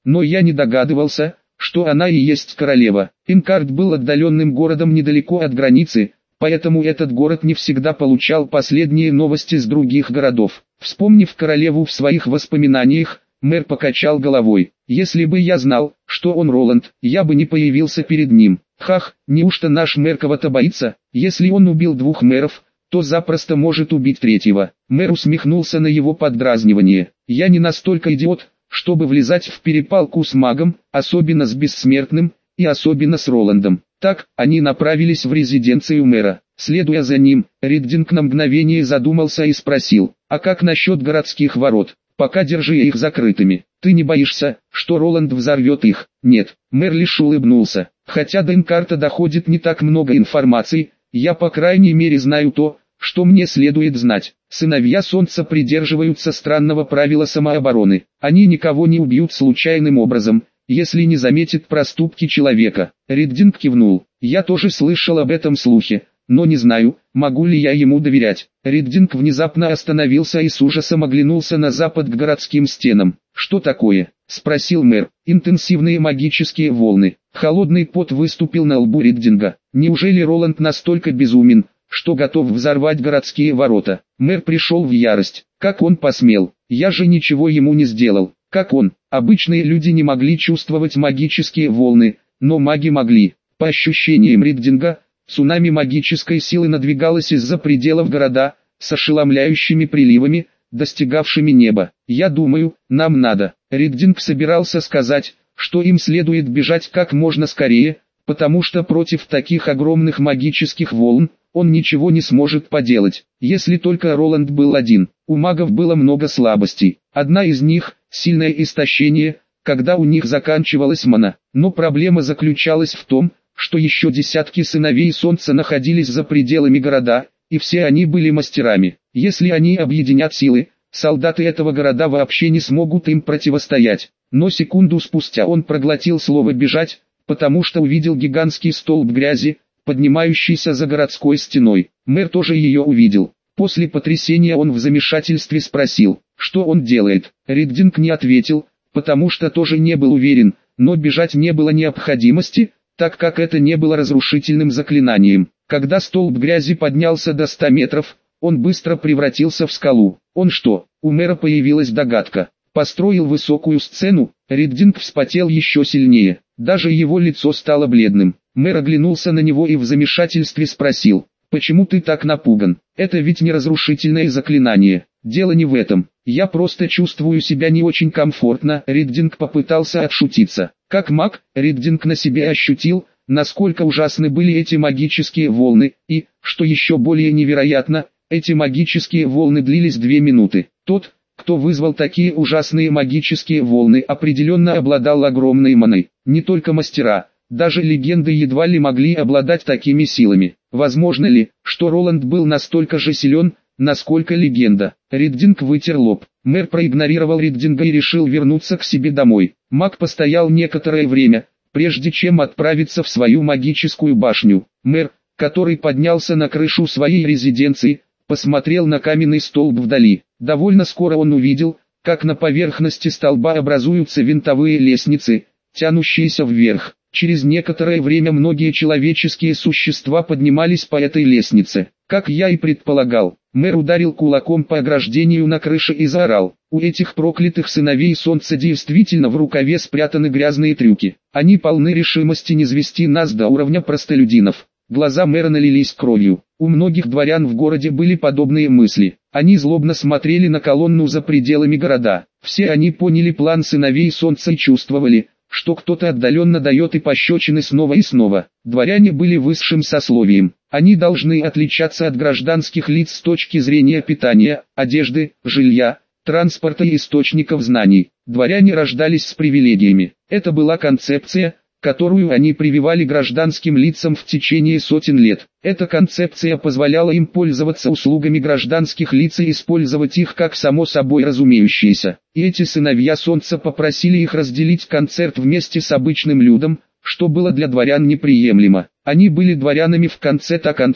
но я не догадывался, что она и есть королева. Инкарт был отдаленным городом недалеко от границы, поэтому этот город не всегда получал последние новости с других городов. Вспомнив королеву в своих воспоминаниях, мэр покачал головой. Если бы я знал, что он Роланд, я бы не появился перед ним. Хах, неужто наш мэр кого-то боится? Если он убил двух мэров, то запросто может убить третьего. Мэр усмехнулся на его поддразнивание. Я не настолько идиот, чтобы влезать в перепалку с магом, особенно с бессмертным, и особенно с Роландом. Так, они направились в резиденцию мэра. Следуя за ним, Риддинг на мгновение задумался и спросил, а как насчет городских ворот? Пока держи их закрытыми. Ты не боишься, что Роланд взорвет их? Нет. Мэр лишь улыбнулся. Хотя до Инкарта доходит не так много информации, я по крайней мере знаю то, что мне следует знать. Сыновья Солнца придерживаются странного правила самообороны. Они никого не убьют случайным образом, если не заметят проступки человека. Риддинг кивнул. Я тоже слышал об этом слухе, но не знаю, могу ли я ему доверять. Риддинг внезапно остановился и с ужасом оглянулся на запад к городским стенам. «Что такое?» — спросил мэр. «Интенсивные магические волны». Холодный пот выступил на лбу Риддинга. Неужели Роланд настолько безумен, что готов взорвать городские ворота? Мэр пришел в ярость. Как он посмел? Я же ничего ему не сделал. Как он? Обычные люди не могли чувствовать магические волны, но маги могли. По ощущениям Риддинга, цунами магической силы надвигалось из-за пределов города, с ошеломляющими приливами, достигавшими неба. «Я думаю, нам надо». Риддинг собирался сказать, что им следует бежать как можно скорее, потому что против таких огромных магических волн, он ничего не сможет поделать, если только Роланд был один. У магов было много слабостей. Одна из них – сильное истощение, когда у них заканчивалась мана. Но проблема заключалась в том, что еще десятки сыновей Солнца находились за пределами города, и все они были мастерами. Если они объединят силы, солдаты этого города вообще не смогут им противостоять. Но секунду спустя он проглотил слово «бежать», потому что увидел гигантский столб грязи, поднимающийся за городской стеной. Мэр тоже ее увидел. После потрясения он в замешательстве спросил, что он делает. Риддинг не ответил, потому что тоже не был уверен, но бежать не было необходимости, так как это не было разрушительным заклинанием. Когда столб грязи поднялся до ста метров, он быстро превратился в скалу. Он что? У мэра появилась догадка. Построил высокую сцену. Риддинг вспотел еще сильнее. Даже его лицо стало бледным. Мэр оглянулся на него и в замешательстве спросил, «Почему ты так напуган? Это ведь не разрушительное заклинание. Дело не в этом. Я просто чувствую себя не очень комфортно». Риддинг попытался отшутиться. Как маг, Риддинг на себе ощутил, насколько ужасны были эти магические волны, и, что еще более невероятно, эти магические волны длились две минуты. Тот, кто вызвал такие ужасные магические волны, определенно обладал огромной маной. Не только мастера, даже легенды едва ли могли обладать такими силами. Возможно ли, что Роланд был настолько же силен, насколько легенда? Риддинг вытер лоб. Мэр проигнорировал Риддинга и решил вернуться к себе домой. Маг постоял некоторое время, прежде чем отправиться в свою магическую башню. Мэр, который поднялся на крышу своей резиденции, посмотрел на каменный столб вдали. Довольно скоро он увидел, как на поверхности столба образуются винтовые лестницы, тянущиеся вверх. Через некоторое время многие человеческие существа поднимались по этой лестнице. Как я и предполагал, мэр ударил кулаком по ограждению на крыше и заорал. У этих проклятых сыновей Солнца действительно в рукаве спрятаны грязные трюки. Они полны решимости низвести нас до уровня простолюдинов. Глаза мэра налились кровью. У многих дворян в городе были подобные мысли. Они злобно смотрели на колонну за пределами города. Все они поняли план сыновей Солнца и чувствовали, что кто-то отдаленно дает и пощечины снова и снова. Дворяне были высшим сословием. Они должны отличаться от гражданских лиц с точки зрения питания, одежды, жилья, транспорта и источников знаний. Дворяне рождались с привилегиями. Это была концепция, которую они прививали гражданским лицам в течение сотен лет. Эта концепция позволяла им пользоваться услугами гражданских лиц и использовать их как само собой разумеющееся. И эти сыновья Солнца попросили их разделить концерт вместе с обычным людом, что было для дворян неприемлемо. Они были дворянами в конце-то концов,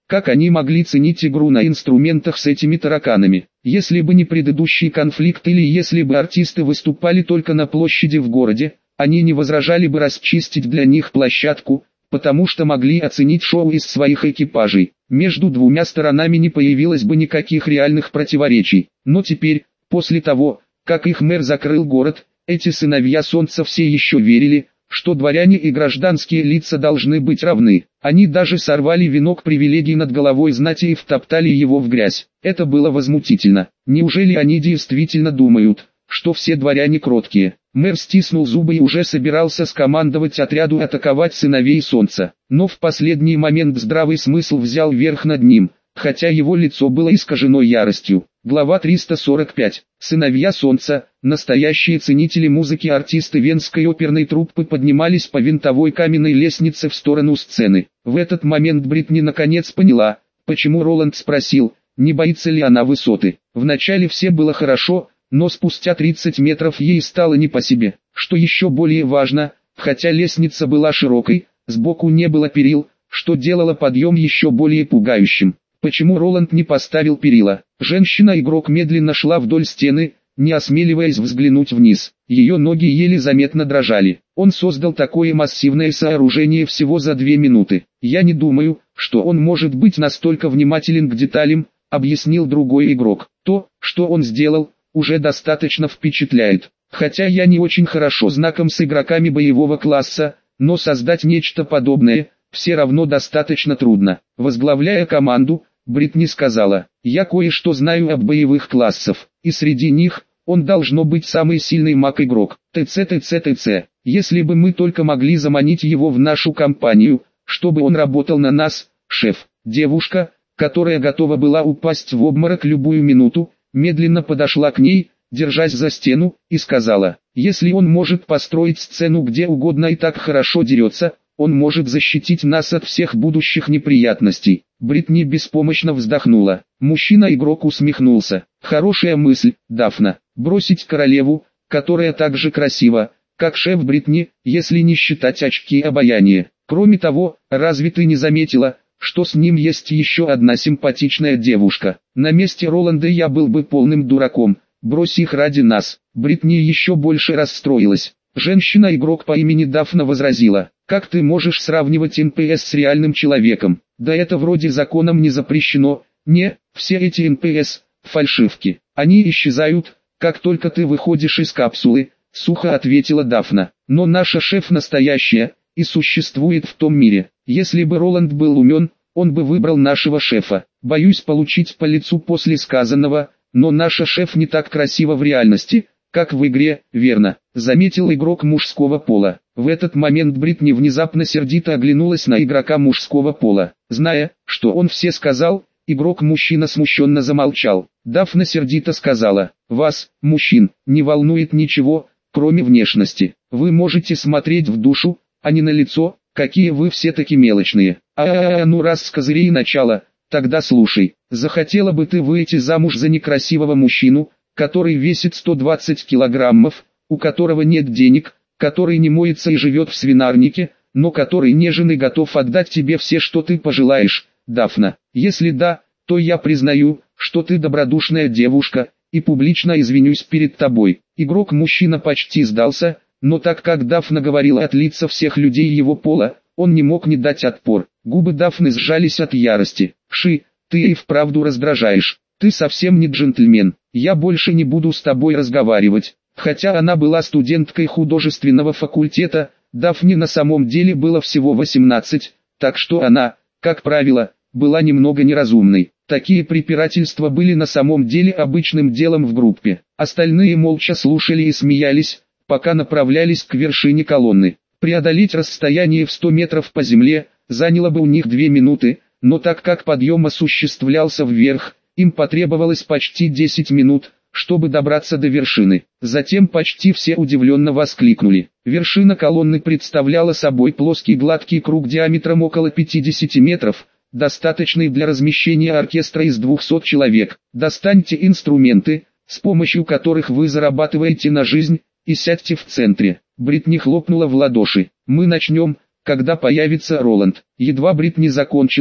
Как они могли ценить игру на инструментах с этими тараканами? Если бы не предыдущий конфликт или если бы артисты выступали только на площади в городе, они не возражали бы расчистить для них площадку, потому что могли оценить шоу из своих экипажей. Между двумя сторонами не появилось бы никаких реальных противоречий. Но теперь, после того, как их мэр закрыл город, эти сыновья солнца все еще верили, что дворяне и гражданские лица должны быть равны. Они даже сорвали венок привилегий над головой знати и втоптали его в грязь. Это было возмутительно. Неужели они действительно думают, что все дворяне кроткие? Мэр стиснул зубы и уже собирался скомандовать отряду атаковать сыновей солнца. Но в последний момент здравый смысл взял верх над ним, хотя его лицо было искажено яростью. Глава триста сорок пять. Сыновья солнца, настоящие ценители музыки артисты Венской оперной труппы поднимались по винтовой каменной лестнице в сторону сцены. В этот момент Бритни наконец поняла, почему Роланд спросил, не боится ли она высоты. Вначале все было хорошо, но спустя тридцать метров ей стало не по себе. Что еще более важно, хотя лестница была широкой, сбоку не было перил, что делало подъем еще более пугающим. Почему Роланд не поставил перила? Женщина-игрок медленно шла вдоль стены, не осмеливаясь взглянуть вниз. Ее ноги еле заметно дрожали. Он создал такое массивное сооружение всего за две минуты. «Я не думаю, что он может быть настолько внимателен к деталям», — объяснил другой игрок. «То, что он сделал, уже достаточно впечатляет. Хотя я не очень хорошо знаком с игроками боевого класса, но создать нечто подобное все равно достаточно трудно». Возглавляя команду, Бритни сказала, «Я кое-что знаю об боевых классах, и среди них, он должно быть самый сильный маг-игрок. ТЦ ТЦ ТЦ. Если бы мы только могли заманить его в нашу компанию, чтобы он работал на нас, шеф». Девушка, которая готова была упасть в обморок любую минуту, медленно подошла к ней, держась за стену, и сказала, «Если он может построить сцену где угодно и так хорошо дерется, он может защитить нас от всех будущих неприятностей». Бритни беспомощно вздохнула. Мужчина-игрок усмехнулся. «Хорошая мысль, Дафна. Бросить королеву, которая так же красива, как шеф Бритни, если не считать очки обаяния. Кроме того, разве ты не заметила, что с ним есть еще одна симпатичная девушка? На месте Роланда я был бы полным дураком. Брось их ради нас». Бритни еще больше расстроилась. Женщина-игрок по имени Дафна возразила, «Как ты можешь сравнивать эн пэ эс с реальным человеком? Да это вроде законом не запрещено». «Не, все эти эн пэ эс – фальшивки. Они исчезают, как только ты выходишь из капсулы», – сухо ответила Дафна. «Но наша шеф настоящая, и существует в том мире. Если бы Роланд был умен, он бы выбрал нашего шефа. Боюсь получить по лицу после сказанного, но наша шеф не так красива в реальности, как в игре, верно», — заметил игрок мужского пола. В этот момент Бритни внезапно сердито оглянулась на игрока мужского пола. Зная, что он все сказал, игрок-мужчина смущенно замолчал. Дафна сердито сказала, «Вас, мужчин, не волнует ничего, кроме внешности. Вы можете смотреть в душу, а не на лицо, какие вы все-таки мелочные. А-а-а, ну раз с козырей начало, тогда слушай. Захотела бы ты выйти замуж за некрасивого мужчину, который весит сто двадцать килограммов, у которого нет денег, который не моется и живет в свинарнике, но который нежен и готов отдать тебе все, что ты пожелаешь, Дафна? Если да, то я признаю, что ты добродушная девушка, и публично извинюсь перед тобой». Игрок-мужчина почти сдался, но так как Дафна говорила от лица всех людей его пола, он не мог не дать отпор. Губы Дафны сжались от ярости. «Ши, ты и вправду раздражаешь. Ты совсем не джентльмен. Я больше не буду с тобой разговаривать». Хотя она была студенткой художественного факультета, Дафне на самом деле было всего восемнадцать, так что она, как правило, была немного неразумной. Такие препирательства были на самом деле обычным делом в группе. Остальные молча слушали и смеялись, пока направлялись к вершине колонны. Преодолеть расстояние в сто метров по земле заняло бы у них две минуты, но так как подъем осуществлялся вверх, им потребовалось почти десять минут, чтобы добраться до вершины. Затем почти все удивленно воскликнули. Вершина колонны представляла собой плоский гладкий круг диаметром около пятидесяти метров, достаточный для размещения оркестра из двухсот человек. Достаньте инструменты, с помощью которых вы зарабатываете на жизнь, и сядьте в центре. Бритни хлопнула в ладоши. «Мы начнем, когда появится Роланд». Едва Бритни закончила,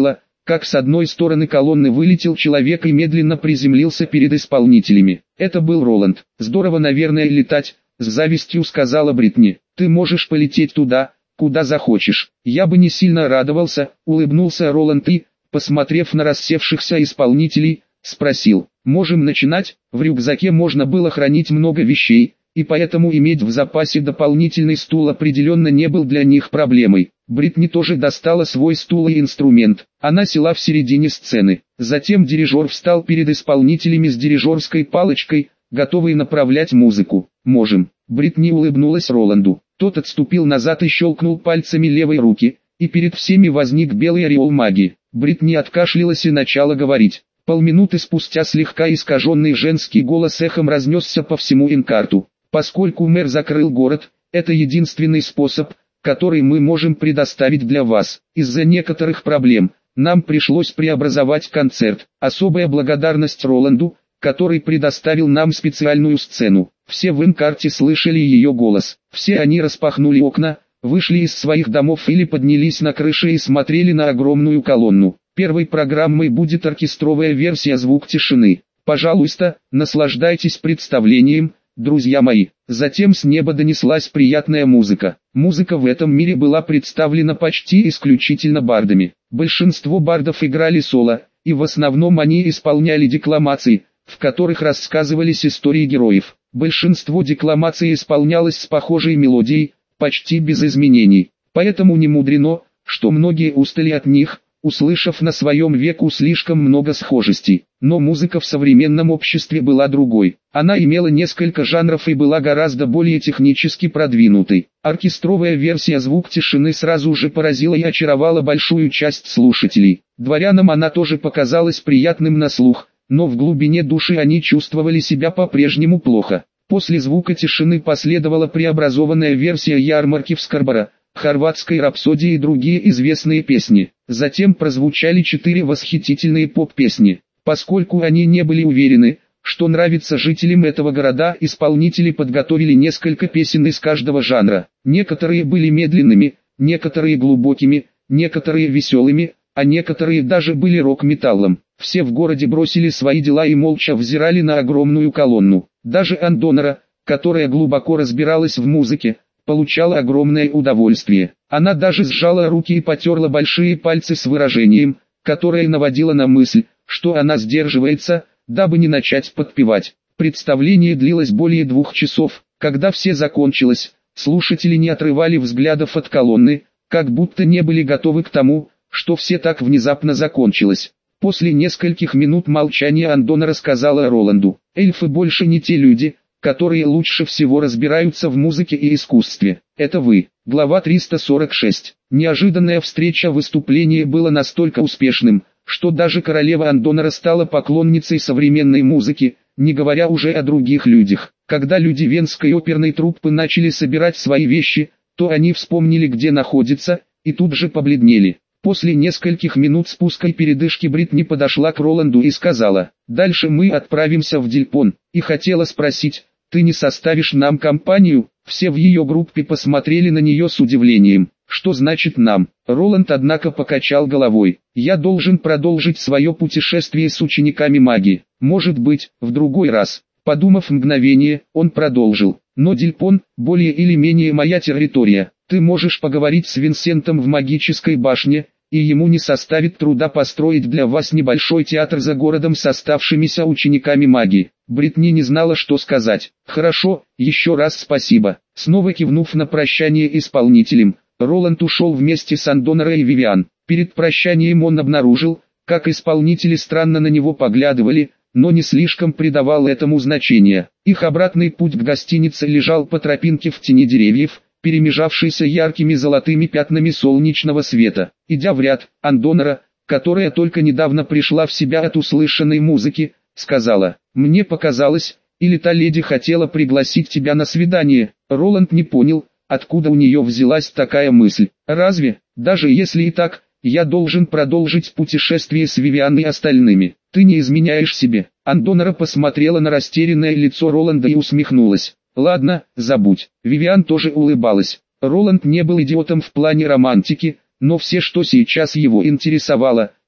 как с одной стороны колонны вылетел человек и медленно приземлился перед исполнителями. Это был Роланд. «Здорово, наверное, летать», — с завистью сказала Бритни. «Ты можешь полететь туда, куда захочешь». «Я бы не сильно радовался», — улыбнулся Роланд и, посмотрев на рассевшихся исполнителей, спросил: «Можем начинать?» В рюкзаке можно было хранить много вещей, и поэтому иметь в запасе дополнительный стул определенно не был для них проблемой. Бритни тоже достала свой стул и инструмент. Она села в середине сцены. Затем дирижер встал перед исполнителями с дирижерской палочкой, готовый направлять музыку. «Можем». Бритни улыбнулась Роланду. Тот отступил назад и щелкнул пальцами левой руки, и перед всеми возник белый ореол магии. Бритни откашлялась и начала говорить. Полминуты спустя слегка искаженный женский голос эхом разнесся по всему Инкарту. «Поскольку мэр закрыл город, это единственный способ, который мы можем предоставить для вас. Из-за некоторых проблем, нам пришлось преобразовать концерт. Особая благодарность Роланду, который предоставил нам специальную сцену». Все в Инкарте слышали ее голос. Все они распахнули окна, вышли из своих домов или поднялись на крыши и смотрели на огромную колонну. Первой программой будет оркестровая версия «Звук тишины». Пожалуйста, наслаждайтесь представлением, друзья мои. Затем с неба донеслась приятная музыка. Музыка в этом мире была представлена почти исключительно бардами. Большинство бардов играли соло, и в основном они исполняли декламации, в которых рассказывались истории героев. Большинство декламаций исполнялось с похожей мелодией, почти без изменений. Поэтому не мудрено, что многие устали от них, услышав на своем веку слишком много схожестей. Но музыка в современном обществе была другой. Она имела несколько жанров и была гораздо более технически продвинутой. Оркестровая версия «Звук тишины» сразу же поразила и очаровала большую часть слушателей. Дворянам она тоже показалась приятным на слух, но в глубине души они чувствовали себя по-прежнему плохо. После «Звука тишины» последовала преобразованная версия «Ярмарки в Скарборо», «Хорватской рапсодии» и другие известные песни. Затем прозвучали четыре восхитительные поп-песни. Поскольку они не были уверены, что нравится жителям этого города, исполнители подготовили несколько песен из каждого жанра. Некоторые были медленными, некоторые глубокими, некоторые веселыми, а некоторые даже были рок-металлом. Все в городе бросили свои дела и молча взирали на огромную колонну. Даже Андонора, которая глубоко разбиралась в музыке, получала огромное удовольствие. Она даже сжала руки и потерла большие пальцы с выражением, которое наводило на мысль, что она сдерживается, дабы не начать подпевать. Представление длилось более двух часов. Когда все закончилось, слушатели не отрывали взглядов от колонны, как будто не были готовы к тому, что все так внезапно закончилось. После нескольких минут молчания Андона рассказала Роланду: «Эльфы больше не те люди, которые лучше всего разбираются в музыке и искусстве. Это вы». Глава триста сорок шесть. Неожиданная встреча выступления была настолько успешным, что даже королева Андонора стала поклонницей современной музыки, не говоря уже о других людях. Когда люди Венской оперной труппы начали собирать свои вещи, то они вспомнили, где находятся, и тут же побледнели. После нескольких минут спуска и передышки Бритни подошла к Роланду и сказала: «Дальше мы отправимся в Дильпон», и хотела спросить: «Ты не составишь нам компанию?» Все в ее группе посмотрели на нее с удивлением. «Что значит нам?» Роланд однако покачал головой. «Я должен продолжить свое путешествие с учениками магии. Может быть, в другой раз». Подумав мгновение, он продолжил: «Но Дильпон, более или менее моя территория. Ты можешь поговорить с Винсентом в магической башне, и ему не составит труда построить для вас небольшой театр за городом с оставшимися учениками магии». Бритни не знала, что сказать. «Хорошо, еще раз спасибо». Снова кивнув на прощание исполнителям, Роланд ушел вместе с Андонорой и Вивиан. Перед прощанием он обнаружил, как исполнители странно на него поглядывали, но не слишком придавал этому значения. Их обратный путь к гостинице лежал по тропинке в тени деревьев, перемежавшейся яркими золотыми пятнами солнечного света. Идя в ряд, Андонора, которая только недавно пришла в себя от услышанной музыки, сказала: «Мне показалось, или та леди хотела пригласить тебя на свидание». Роланд не понял, откуда у нее взялась такая мысль. «Разве, даже если и так, я должен продолжить путешествие с Вивиан и остальными? Ты не изменяешь себе». Андонора посмотрела на растерянное лицо Роланда и усмехнулась. «Ладно, забудь». Вивиан тоже улыбалась. Роланд не был идиотом в плане романтики, но все, что сейчас его интересовало,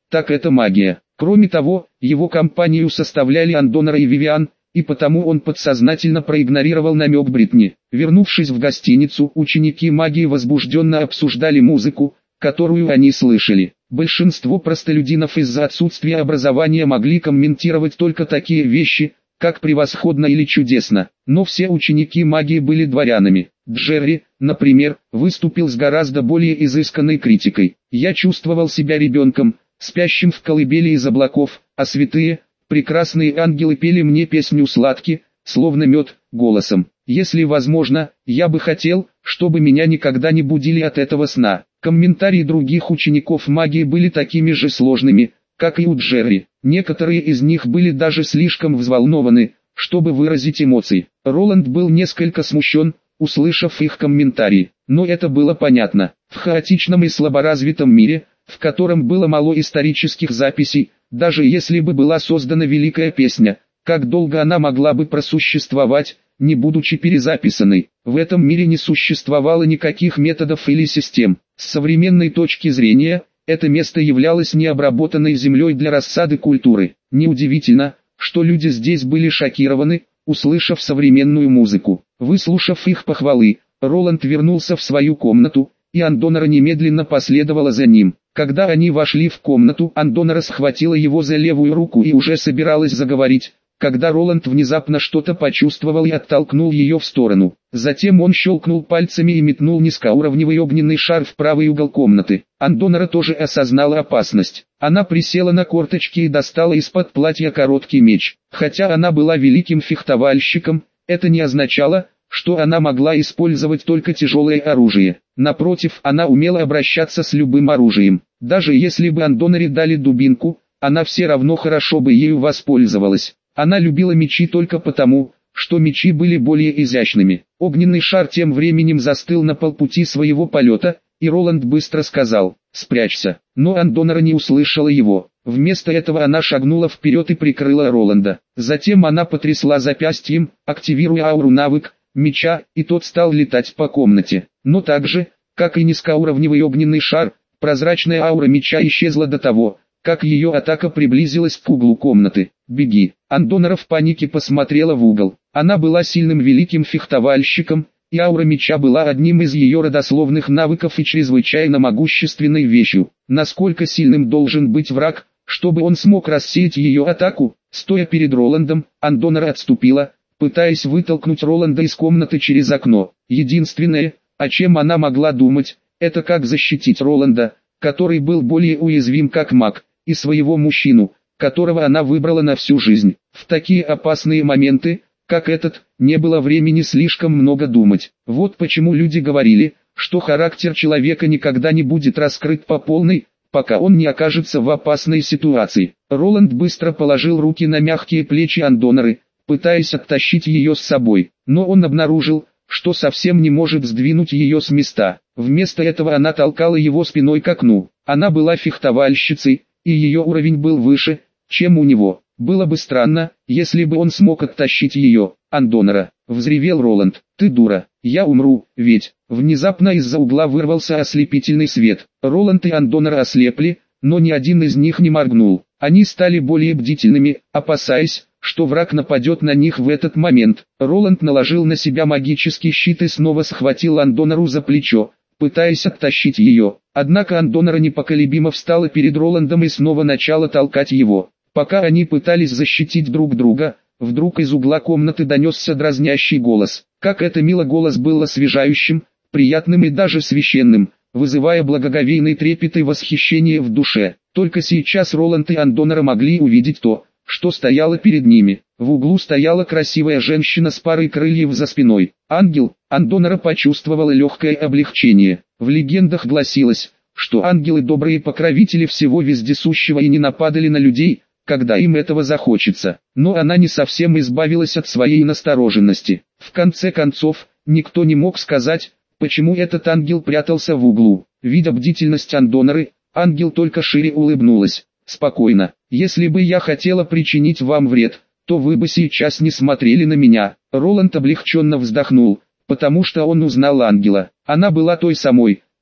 так это магия. Кроме того, его компанию составляли Андонра и Вивиан, и потому он подсознательно проигнорировал намек Бритни. Вернувшись в гостиницу, ученики магии возбужденно обсуждали музыку, которую они слышали. Большинство простолюдинов из-за отсутствия образования могли комментировать только такие вещи, как превосходно или чудесно, но все ученики магии были дворянами. Джерри, например, выступил с гораздо более изысканной критикой. «Я чувствовал себя ребенком, спящим в колыбели из облаков, а святые, прекрасные ангелы пели мне песню сладки, словно мед, голосом. Если возможно, я бы хотел, чтобы меня никогда не будили от этого сна». Комментарии других учеников магии были такими же сложными, как и у Джерри. Некоторые из них были даже слишком взволнованы, чтобы выразить эмоции. Роланд был несколько смущен, услышав их комментарии, но это было понятно. В хаотичном и слаборазвитом мире, в котором было мало исторических записей, даже если бы была создана великая песня, как долго она могла бы просуществовать, не будучи перезаписанной? В этом мире не существовало никаких методов или систем. С современной точки зрения, это место являлось необработанной землей для рассады культуры. Неудивительно, что люди здесь были шокированы, услышав современную музыку. Выслушав их похвалы, Роланд вернулся в свою комнату, и Андонра немедленно последовала за ним. Когда они вошли в комнату, Андонра схватила его за левую руку и уже собиралась заговорить, когда Роланд внезапно что-то почувствовал и оттолкнул ее в сторону. Затем он щелкнул пальцами и метнул низкоуровневый огненный шар в правый угол комнаты. Андонра тоже осознала опасность. Она присела на корточки и достала из-под платья короткий меч. Хотя она была великим фехтовальщиком, это не означало, что она могла использовать только тяжелое оружие. Напротив, она умела обращаться с любым оружием. Даже если бы Андонре дали дубинку, она все равно хорошо бы ею воспользовалась. Она любила мечи только потому, что мечи были более изящными. Огненный шар тем временем застыл на полпути своего полета, и Роланд быстро сказал: «Спрячься». Но Андонра не услышала его. Вместо этого она шагнула вперед и прикрыла Роланда. Затем она потрясла запястьем, активируя ауру навык меча, и тот стал летать по комнате. Но так же, как и низкоуровневый огненный шар, прозрачная аура меча исчезла до того, как ее атака приблизилась к углу комнаты. «Беги!» Андонра в панике посмотрела в угол. Она была сильным великим фехтовальщиком, и аура меча была одним из ее родословных навыков и чрезвычайно могущественной вещью. Насколько сильным должен быть враг, чтобы он смог рассеять ее атаку? Стоя перед Роландом, Андонра отступила, пытаясь вытолкнуть Роланда из комнаты через окно. Единственное, о чем она могла думать, это как защитить Роланда, который был более уязвим как маг, и своего мужчину, которого она выбрала на всю жизнь. В такие опасные моменты, как этот, не было времени слишком много думать. Вот почему люди говорили, что характер человека никогда не будет раскрыт по полной, пока он не окажется в опасной ситуации. Роланд быстро положил руки на мягкие плечи Андонры, пытаясь оттащить ее с собой, но он обнаружил, что совсем не может сдвинуть ее с места. Вместо этого она толкала его спиной к окну. Она была фехтовальщицей, и ее уровень был выше, чем у него. Было бы странно, если бы он смог оттащить ее. «Андонра!» — взревел Роланд. «Ты дура! Я умру, ведь...» Внезапно из-за угла вырвался ослепительный свет. Роланд и Андонра ослепли, но ни один из них не моргнул. Они стали более бдительными, опасаясь, что враг нападет на них в этот момент. Роланд наложил на себя магический щит и снова схватил Андонру за плечо, пытаясь оттащить ее. Однако Андонра непоколебимо встала перед Роландом и снова начала толкать его. Пока они пытались защитить друг друга, вдруг из угла комнаты донесся дразнящий голос. Как это мило, голос был освежающим, приятным и даже священным, вызывая благоговейный трепет и восхищение в душе. Только сейчас Роланд и Андонра могли увидеть то, что стояло перед ними. В углу стояла красивая женщина с парой крыльев за спиной. Ангел. Андонра почувствовала легкое облегчение. В легендах гласилось, что ангелы добрые покровители всего вездесущего и не нападали на людей, когда им этого захочется. Но она не совсем избавилась от своей настороженности. В конце концов, никто не мог сказать, почему этот ангел прятался в углу. Видя бдительность Андонры, ангел только шире улыбнулась. «Спокойно. Если бы я хотела причинить вам вред, то вы бы сейчас не смотрели на меня». Роланд облегченно вздохнул, потому что он узнал ангела. Она была той самой,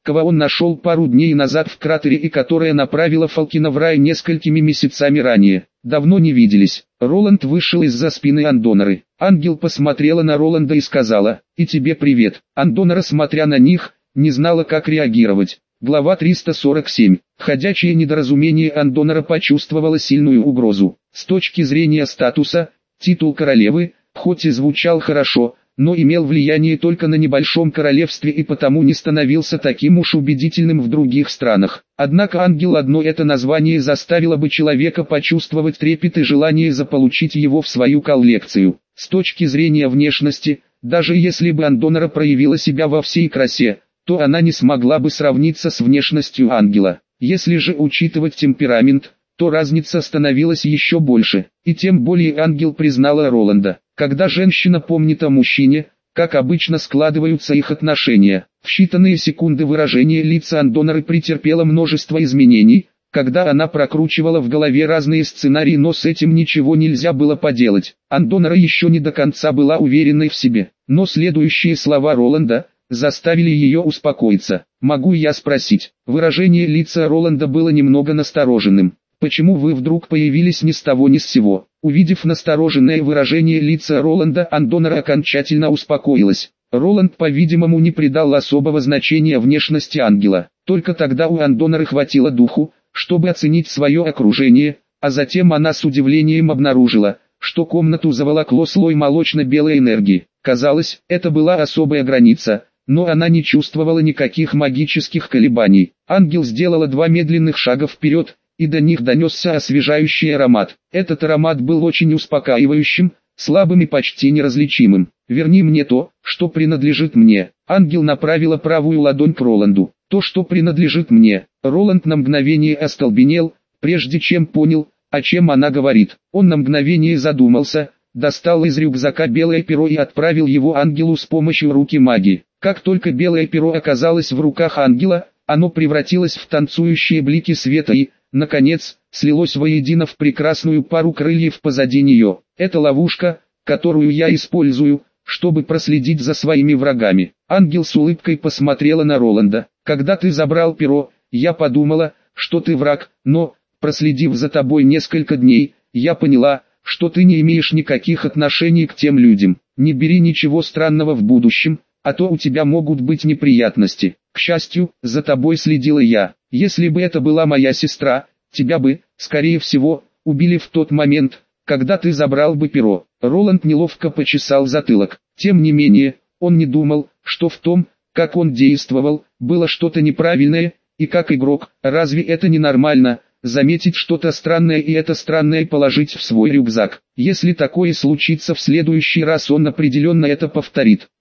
кого он нашел пару дней назад в кратере и которая направила Фалкина в рай несколькими месяцами ранее. Давно не виделись. Роланд вышел из-за спины Андоноры. Ангел посмотрела на Роланда и сказала: «И тебе привет». Андонора, смотря на них, не знала, как реагировать. Глава триста сорок семь. Ходячее недоразумение. Андонора почувствовала сильную угрозу. С точки зрения статуса, титул королевы, хоть и звучал хорошо, но имел влияние только на небольшом королевстве и потому не становился таким уж убедительным в других странах. Однако ангел одно это название заставило бы человека почувствовать трепет и желание заполучить его в свою коллекцию. С точки зрения внешности, даже если бы Андонора проявила себя во всей красе, то она не смогла бы сравниться с внешностью ангела. Если же учитывать темперамент, то разница становилась еще больше, и тем более ангел признала Роланда. Когда женщина помнит о мужчине, как обычно складываются их отношения. В считанные секунды выражение лица Андоноры претерпело множество изменений, когда она прокручивала в голове разные сценарии, но с этим ничего нельзя было поделать. Андонора еще не до конца была уверенной в себе, но следующие слова Роланда заставили ее успокоиться. «Могу я спросить?» Выражение лица Роланда было немного настороженным. «Почему вы вдруг появились ни с того ни с сего?» Увидев настороженное выражение лица Роланда, Андонора окончательно успокоилась. Роланд, по-видимому, не придал особого значения внешности ангела. Только тогда у Андоноры хватило духу, чтобы оценить свое окружение, а затем она с удивлением обнаружила, что комнату заволокло слой молочно-белой энергии. Казалось, это была особая граница, но она не чувствовала никаких магических колебаний. Ангел сделала два медленных шага вперед, и до них донесся освежающий аромат. Этот аромат был очень успокаивающим, слабым и почти неразличимым. «Верни мне то, что принадлежит мне». Ангел направила правую ладонь к Роланду. «То, что принадлежит мне». Роланд на мгновение остолбенел, прежде чем понял, о чем она говорит. Он на мгновение задумался, достал из рюкзака белое перо и отправил его ангелу с помощью руки магии. Как только белое перо оказалось в руках ангела, оно превратилось в танцующие блики света и, наконец, слилось воедино в прекрасную пару крыльев позади нее. «Это ловушка, которую я использую, чтобы проследить за своими врагами». Ангел с улыбкой посмотрела на Роланда. «Когда ты забрал перо, я подумала, что ты враг, но, проследив за тобой несколько дней, я поняла, что ты не имеешь никаких отношений к тем людям. Не бери ничего странного в будущем, а то у тебя могут быть неприятности. К счастью, за тобой следила я. Если бы это была моя сестра, тебя бы, скорее всего, убили в тот момент, когда ты забрал бы перо». Роланд неловко почесал затылок. Тем не менее, он не думал, что в том, как он действовал, было что-то неправильное, и как игрок, разве это не нормально, заметить что-то странное и это странное положить в свой рюкзак. Если такое случится в следующий раз, он определенно это повторит.